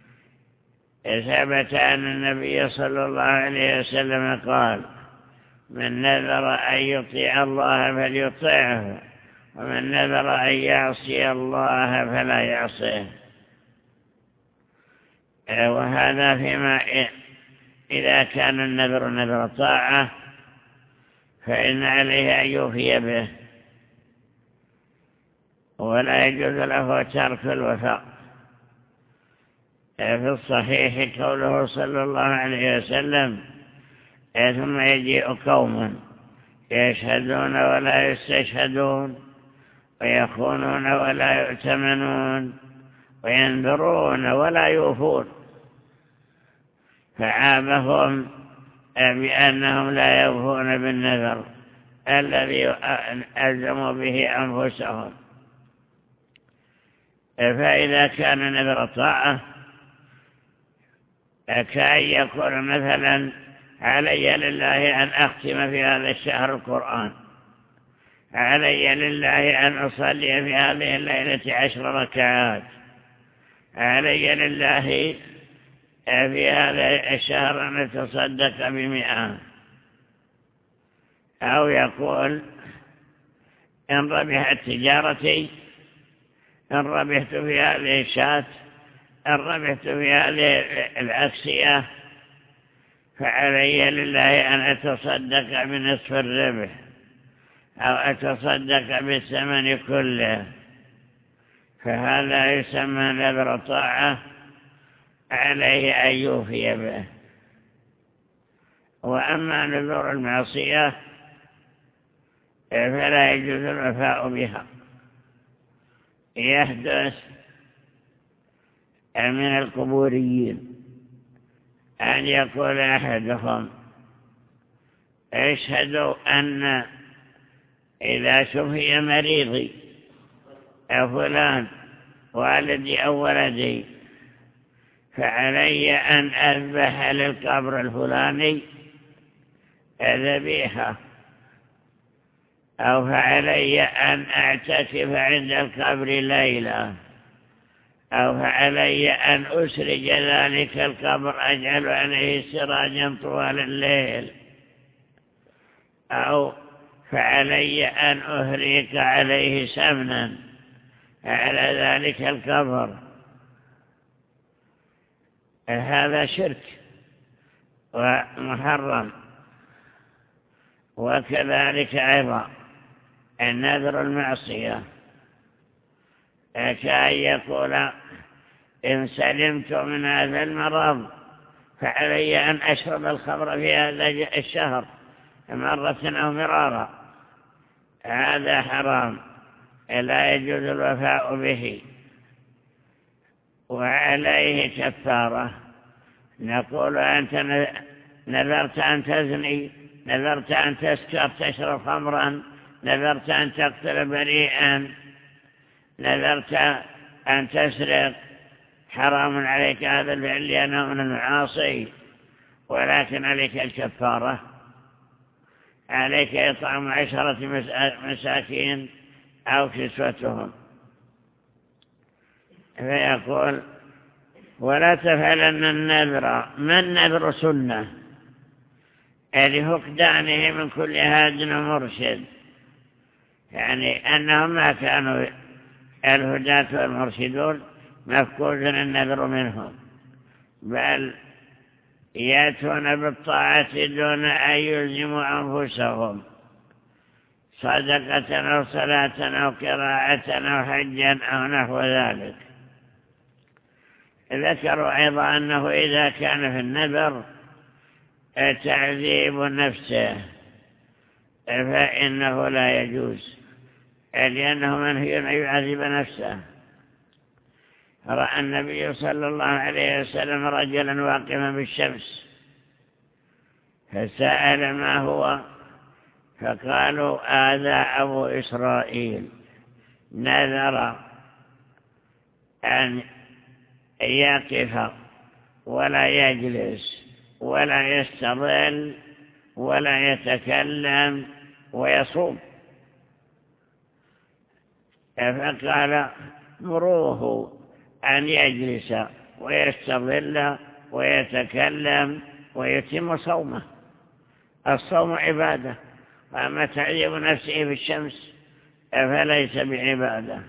ثبت أن النبي صلى الله عليه وسلم قال من نذر أن يطيع الله فليطيعه ومن نذر أن يعصي الله فلا يعصيه. وهذا فيما إذا كان النذر نذر طاعة فإن عليه أن يوفي به، ولا يجوز له ترك الوفاء. في الصحيح قوله صلى الله عليه وسلم: ثم يجيء قوم يشهدون ولا يستشهدون، ويخونون ولا يؤتمنون، وينذرون ولا يوفون، فعابهم بأنهم لا يوفون بالنذر الذي ألزموا به أنفسهم. فإذا كان نذر طاعة كأن يقول مثلا: علي لله أن أختم في هذا الشهر القرآن، علي لله أن أصلي في هذه الليلة عشر ركعات، علي لله في هذا الشهر أن أتصدق بمئة. أو يقول: إن ربحت تجارتي، إن ربحت في هذه الشاة، إن ربحت في هذه الأكسية، فعلي لله أن أتصدق بنصف الربح، أو أتصدق بالثمن كله. فهذا يسمى نذر طاعة، عليه أن يوفي به. وأما نذور المعصية فلا يجوز الوفاء بها. يحدث من القبوريين أن يقول أحدهم: اشهدوا أن إذا شفي مريضي فلان والدي أو ولدي فعلي أن أذبح للقبر الفلاني ذبيحة، أو فعلي أن أعتكف عند القبر ليلة، أو فعلي أن أسرج ذلك القبر أجعل عليه سراجا طوال الليل، أو فعلي أن أهريق عليه سمنا على ذلك القبر. هذا شرك ومحرم. وكذلك أيضا النذر المعصية، كأن يقول: إن سلمت من هذا المرض فعلي أن أشرب الخمر في هذا الشهر مرة أو مرارا. هذا حرام، لا يجوز الوفاء به، وعليه كفارة. نقول: أنت نذرت أن تزني، نذرت أن تسكر تشرب خمرا، نذرت أن تقتل بريئا، نذرت أن تسرق، حرام عليك هذا الفعل لأنه من المعاصي، ولكن عليك الكفارة، عليك إطعام عشرة مساكين أو كسوتهم. فيقول: ولا تفعلن النذر. ما النذر؟ سنة لفقدانه من كل هاد ومرشد، يعني أنهم ما كانوا الهداة والمرشدون مفقود النذر منهم، بل يأتون بالطاعة دون أن يلزموا أنفسهم صدقة أو صلاة أو قراءة أو حجا أو نحو ذلك. ذكروا أيضا أنه إذا كان في النذر تعذيب نفسه فإنه لا يجوز، لأنه منهي أن يعذب نفسه. رأى النبي صلى الله عليه وسلم رجلا واقفا بالشمس فسأل: ما هو؟ فقالوا: هذا أبو إسرائيل نذر أن يقف ولا يجلس ولا يستظل ولا يتكلم ويصوم. فقال: مروه أن يجلس ويستظل ويتكلم ويتم صومه. الصوم عبادة، وأما تعذيب نفسه في الشمس فليس بعبادة.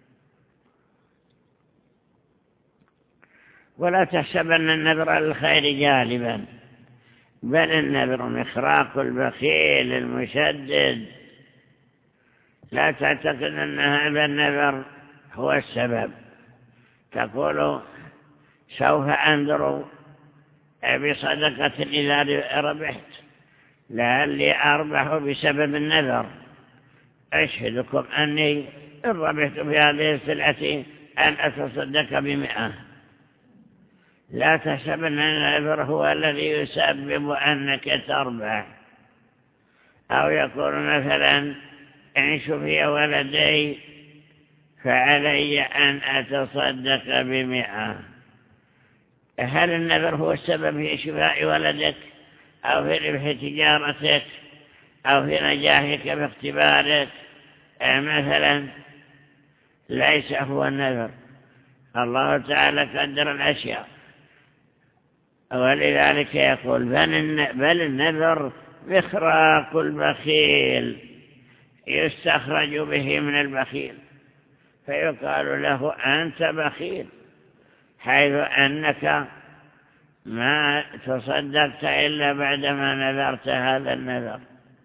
ولا تحسبن النذر للخير جالبا، بل النذر مخراق البخيل المشدد. لا تعتقد أن هذا النذر هو السبب. تقول: سوف أنذر بصدقة إذا ربحت، لعلي أربح بسبب النذر. أشهدكم أني إن ربحت في هذه السلعة أن أتصدق بمئة. لا تحسب أن النذر هو الذي يسبب أنك تربح. أو يقول مثلا إن شفي ولدي فعلي أن أتصدق بمئة. هل النذر هو السبب في شفاء ولدك أو في ربح تجارتك أو في نجاحك في اختبارك؟ مثلا ليس هو النذر. الله تعالى قدر الأشياء، ولذلك يقول بل النذر إخراق البخيل يستخرج به من البخيل، فيقال له أنت بخيل، حيث أنك ما تصدقت إلا بعدما نذرت هذا النذر.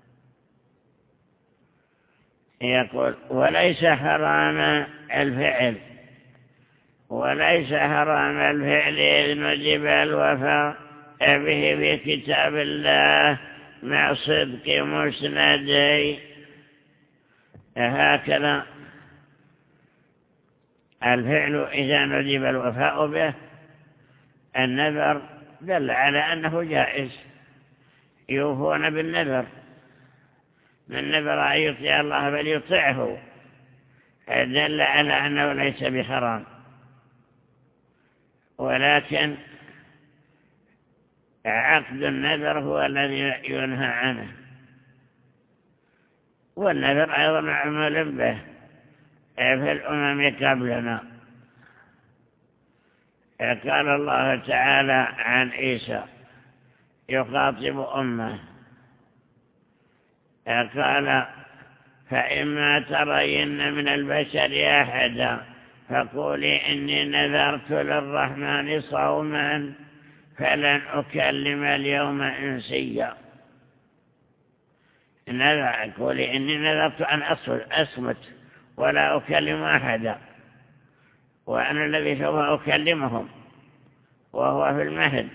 يقول وليس حرام الفعل وليس حرام الفعل إذ نجب الوفاء به في كتاب الله مع صدق مسندي. هكذا الفعل إذا نجب الوفاء به، النذر دل على أنه جائز، يوفون بالنذر، من نذر أن يطيع الله فليطيعه، دل على أنه ليس بحرام. ولكن عقد النذر هو الذي ينهى عنه، والنذر أيضا معمول به في الأمم قبلنا. قال الله تعالى عن عيسى يخاطب أمه، قال فإما ترين من البشر أحدا فقولي إني نذرت للرحمن صوما فلن أكلم اليوم إنسيا. قولي إني نذرت أن أصمت ولا أكلم أحدا، وأنا الذي سوف أكلمهم وهو في المهد.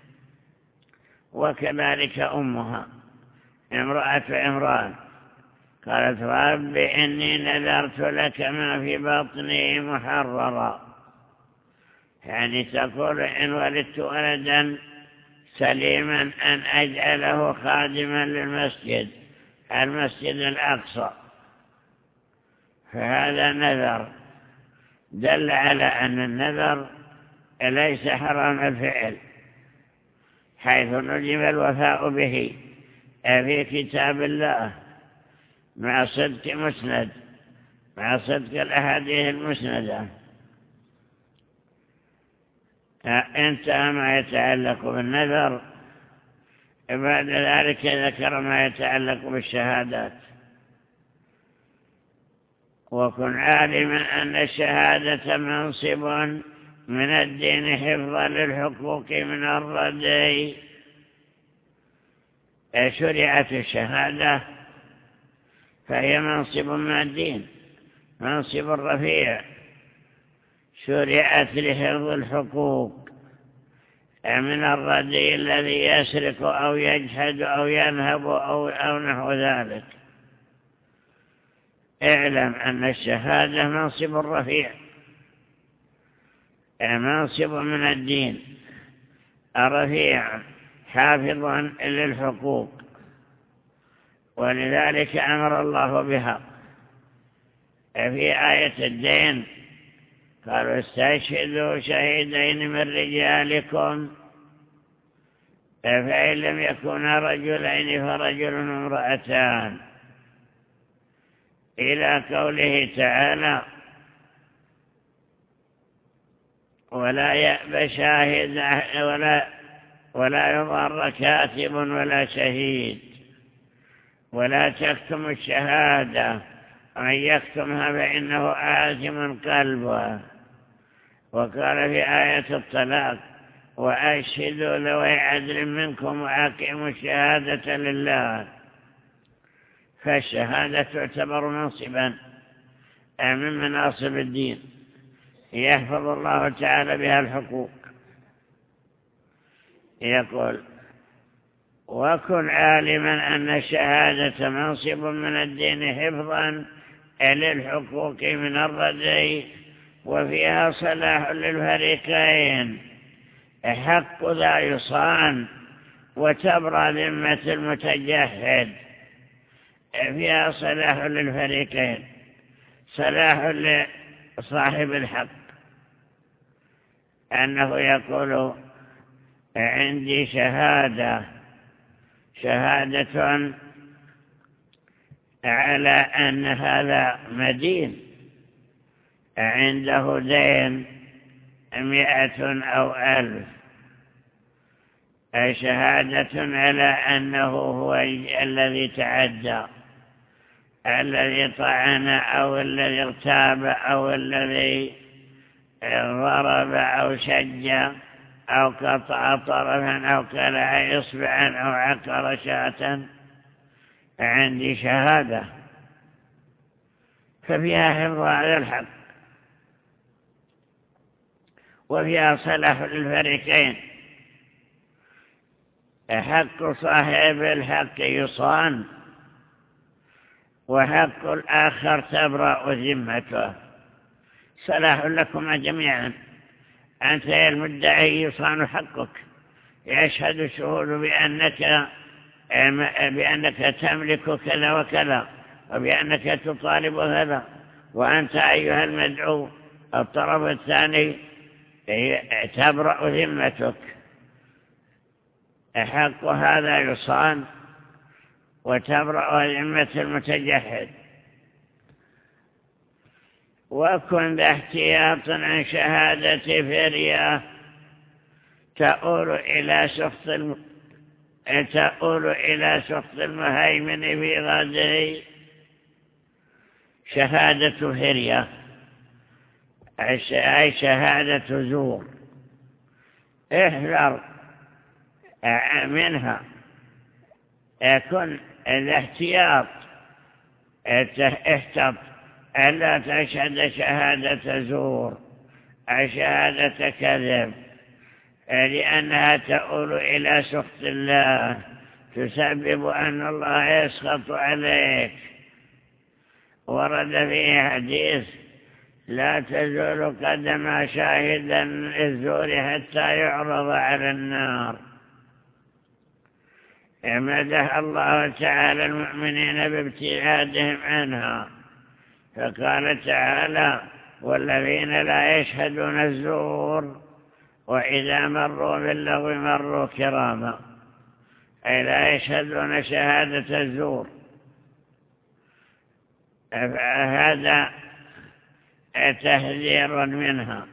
وكذلك أمها امرأة عمران قالت رب إني نذرت لك ما في بطني محررا، يعني تقول إن ولدت ولدا سليما أن أجعله خادما للمسجد المسجد الأقصى، فهذا نذر دل على أن النذر ليس حرام الفعل، حيث نجب الوفاء به في كتاب الله مع صدق مسند، مع صدق الأحاديث المسندة. انتهى ما يتعلق بالنذر. بعد ذلك ذكر ما يتعلق بالشهادات. وكن عالما أن الشهادة منصب من الدين حفظا للحقوق من الردي. شرعت الشهادة فهي منصب من الدين، منصب رفيع، شرعت لحفظ الحقوق من الردي الذي يسرق أو يجحد أو ينهب أو, أو نحو ذلك. اعلم أن الشهادة منصب رفيع، منصب من الدين الرفيع حافظا للحقوق، ولذلك أمر الله بها في آية الدين. قالوا استشهدوا شهيدين من رجالكم فإن لم يكونا رجلين فرجل وامرأتان، إلى قوله تعالى ولا يأبى شاهد ولا ولا يضر كاتب ولا شهيد ولا تكتم الشهادة، ومن يكتمها فإنه آثم قلبه. وقال في آية الطلاق وأشهدوا ذوي عدل منكم وأقيموا الشهادة لله. فالشهادة تعتبر منصبا من مناصب الدين يحفظ الله تعالى بها الحقوق. يقول: وكن عالما أن الشهادة منصب من الدين حفظا للحقوق من الردي، وفيها صلاح للفريقين، حق ذا يصان وتبرى ذمة المتجهد. فيها صلاح للفريقين، صلاح لصاحب الحق أنه يقول: عندي شهادة شهادة على أن هذا مدين عنده دين مئة أو ألف، شهادة على أنه هو الذي تعدى، الذي طعن أو الذي ارتاب أو الذي ضرب أو شج أو قطع طرفا أو كلع إصبعا أو عقر شاة. عندي شهادة، ففيها حفظ على الحق وفيها صلاح للفريقين. حق صاحب الحق يصان وحق الآخر تبرأ ذمته. صلاح لكما جميعا. أنت يا المدعي يصان حقك، يشهد الشهود بأنك بأنك تملك كذا وكذا وبأنك تطالب هذا، وأنت أيها المدعو الطرف الثاني تبرأ ذمتك. حق هذا يصان وتبرأ ذمة المتجهد. وكن ذا احتياط عن شهادة فرية تؤول إلى سخط الم... تؤول إلى سخط المهيمن في غده. شهادة فرية أي شهادة زور، احذر منها. يكون الاحتياط، احتط ألا تشهد شهادة زور أو شهادة كذب، لأنها تؤول إلى سخط الله، تسبب أن الله يسخط عليك. ورد فيه حديث: لا تزول قدم شاهد الزور حتى يعرض على النار. مدح الله تعالى المؤمنين بابتعادهم عنها، فقال تعالى: والذين لا يشهدون الزور وإذا مروا باللغو مروا كراما، أي لا يشهدون شهادة الزور. هذا تحذير منها.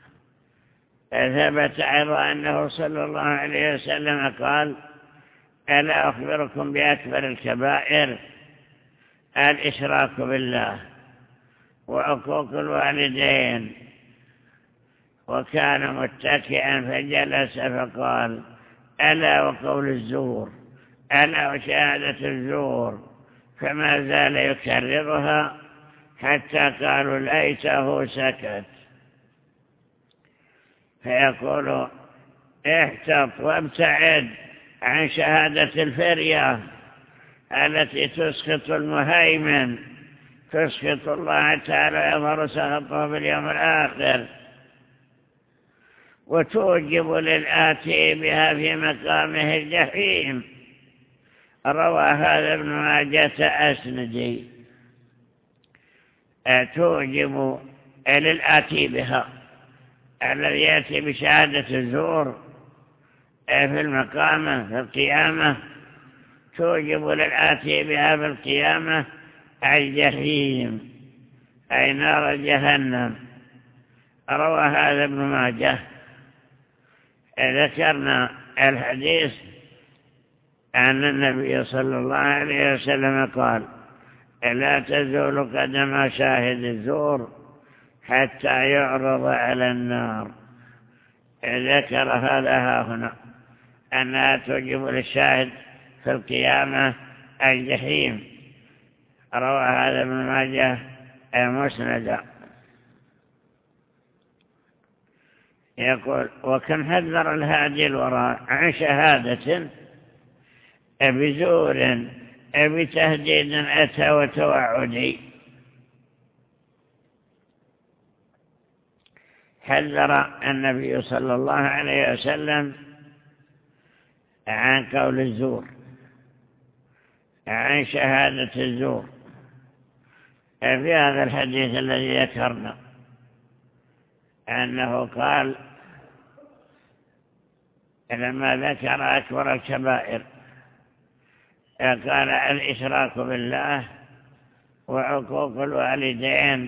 ثبت أيضا أنه صلى الله عليه وسلم قال: ألا أخبركم بأكبر الكبائر؟ الإشراك بالله وعقوق الوالدين. وكان متكئا فجلس فقال: ألا وقول الزور، ألا وشهادة الزور. فما زال يكررها حتى قالوا ليته سكت. فيقول: احتط وابتعد عن شهادة الفرية التي تسقط المهيمن، تسقط الله تعالى يظهر سخطه في اليوم الآخر، وتوجب للآتي بها في مقامه الجحيم. روى هذا ابن ماجة أسندي. توجب للآتي بها الذي يأتي بشهادة الزور في المقامة في القيامة، توجب للآتي بها في القيامة الجحيم أي نار جهنم. روى هذا ابن ماجه. ذكرنا الحديث أن النبي صلى الله عليه وسلم قال: لا تزول قدم شاهد الزور حتى يعرض على النار. ذكر هذا هنا أنها توجب للشاهد في القيامة الجحيم. روى هذا ابن ماجه مسندا. يقول: وكم حذر الهادي الوراء عن شهادة بزور بتهديد أتى وتوعدي. حذر النبي صلى الله عليه وسلم عن قول الزور، عن شهادة الزور، في هذا الحديث الذي ذكرنا أنه قال لما ذكر أكبر الكبائر قال: الإشراك بالله وعقوق الوالدين.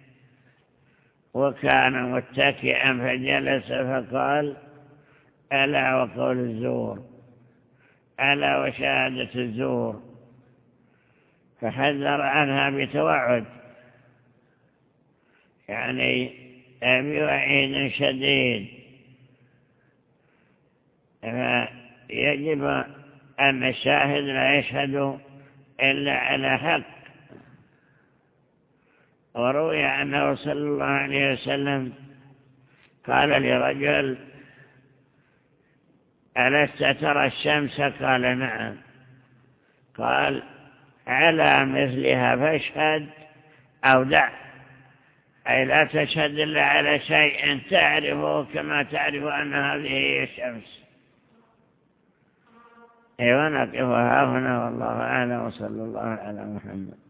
وكان متكئا فجلس فقال: ألا وقول الزور، ألا وشهادة الزور. فحذر عنها بتوعد، يعني بوعيد شديد. فيجب أن الشاهد لا يشهد إلا على حق. وروي أنه صلى الله عليه وسلم قال لرجل: ألست ترى الشمس؟ قال: نعم. قال: على مثلها فاشهد أو دع، أي لا تشهد إلا على شيء تعرفه كما تعرف أن هذه هي الشمس. ونقفها هنا والله أعلم، وصلى الله على محمد.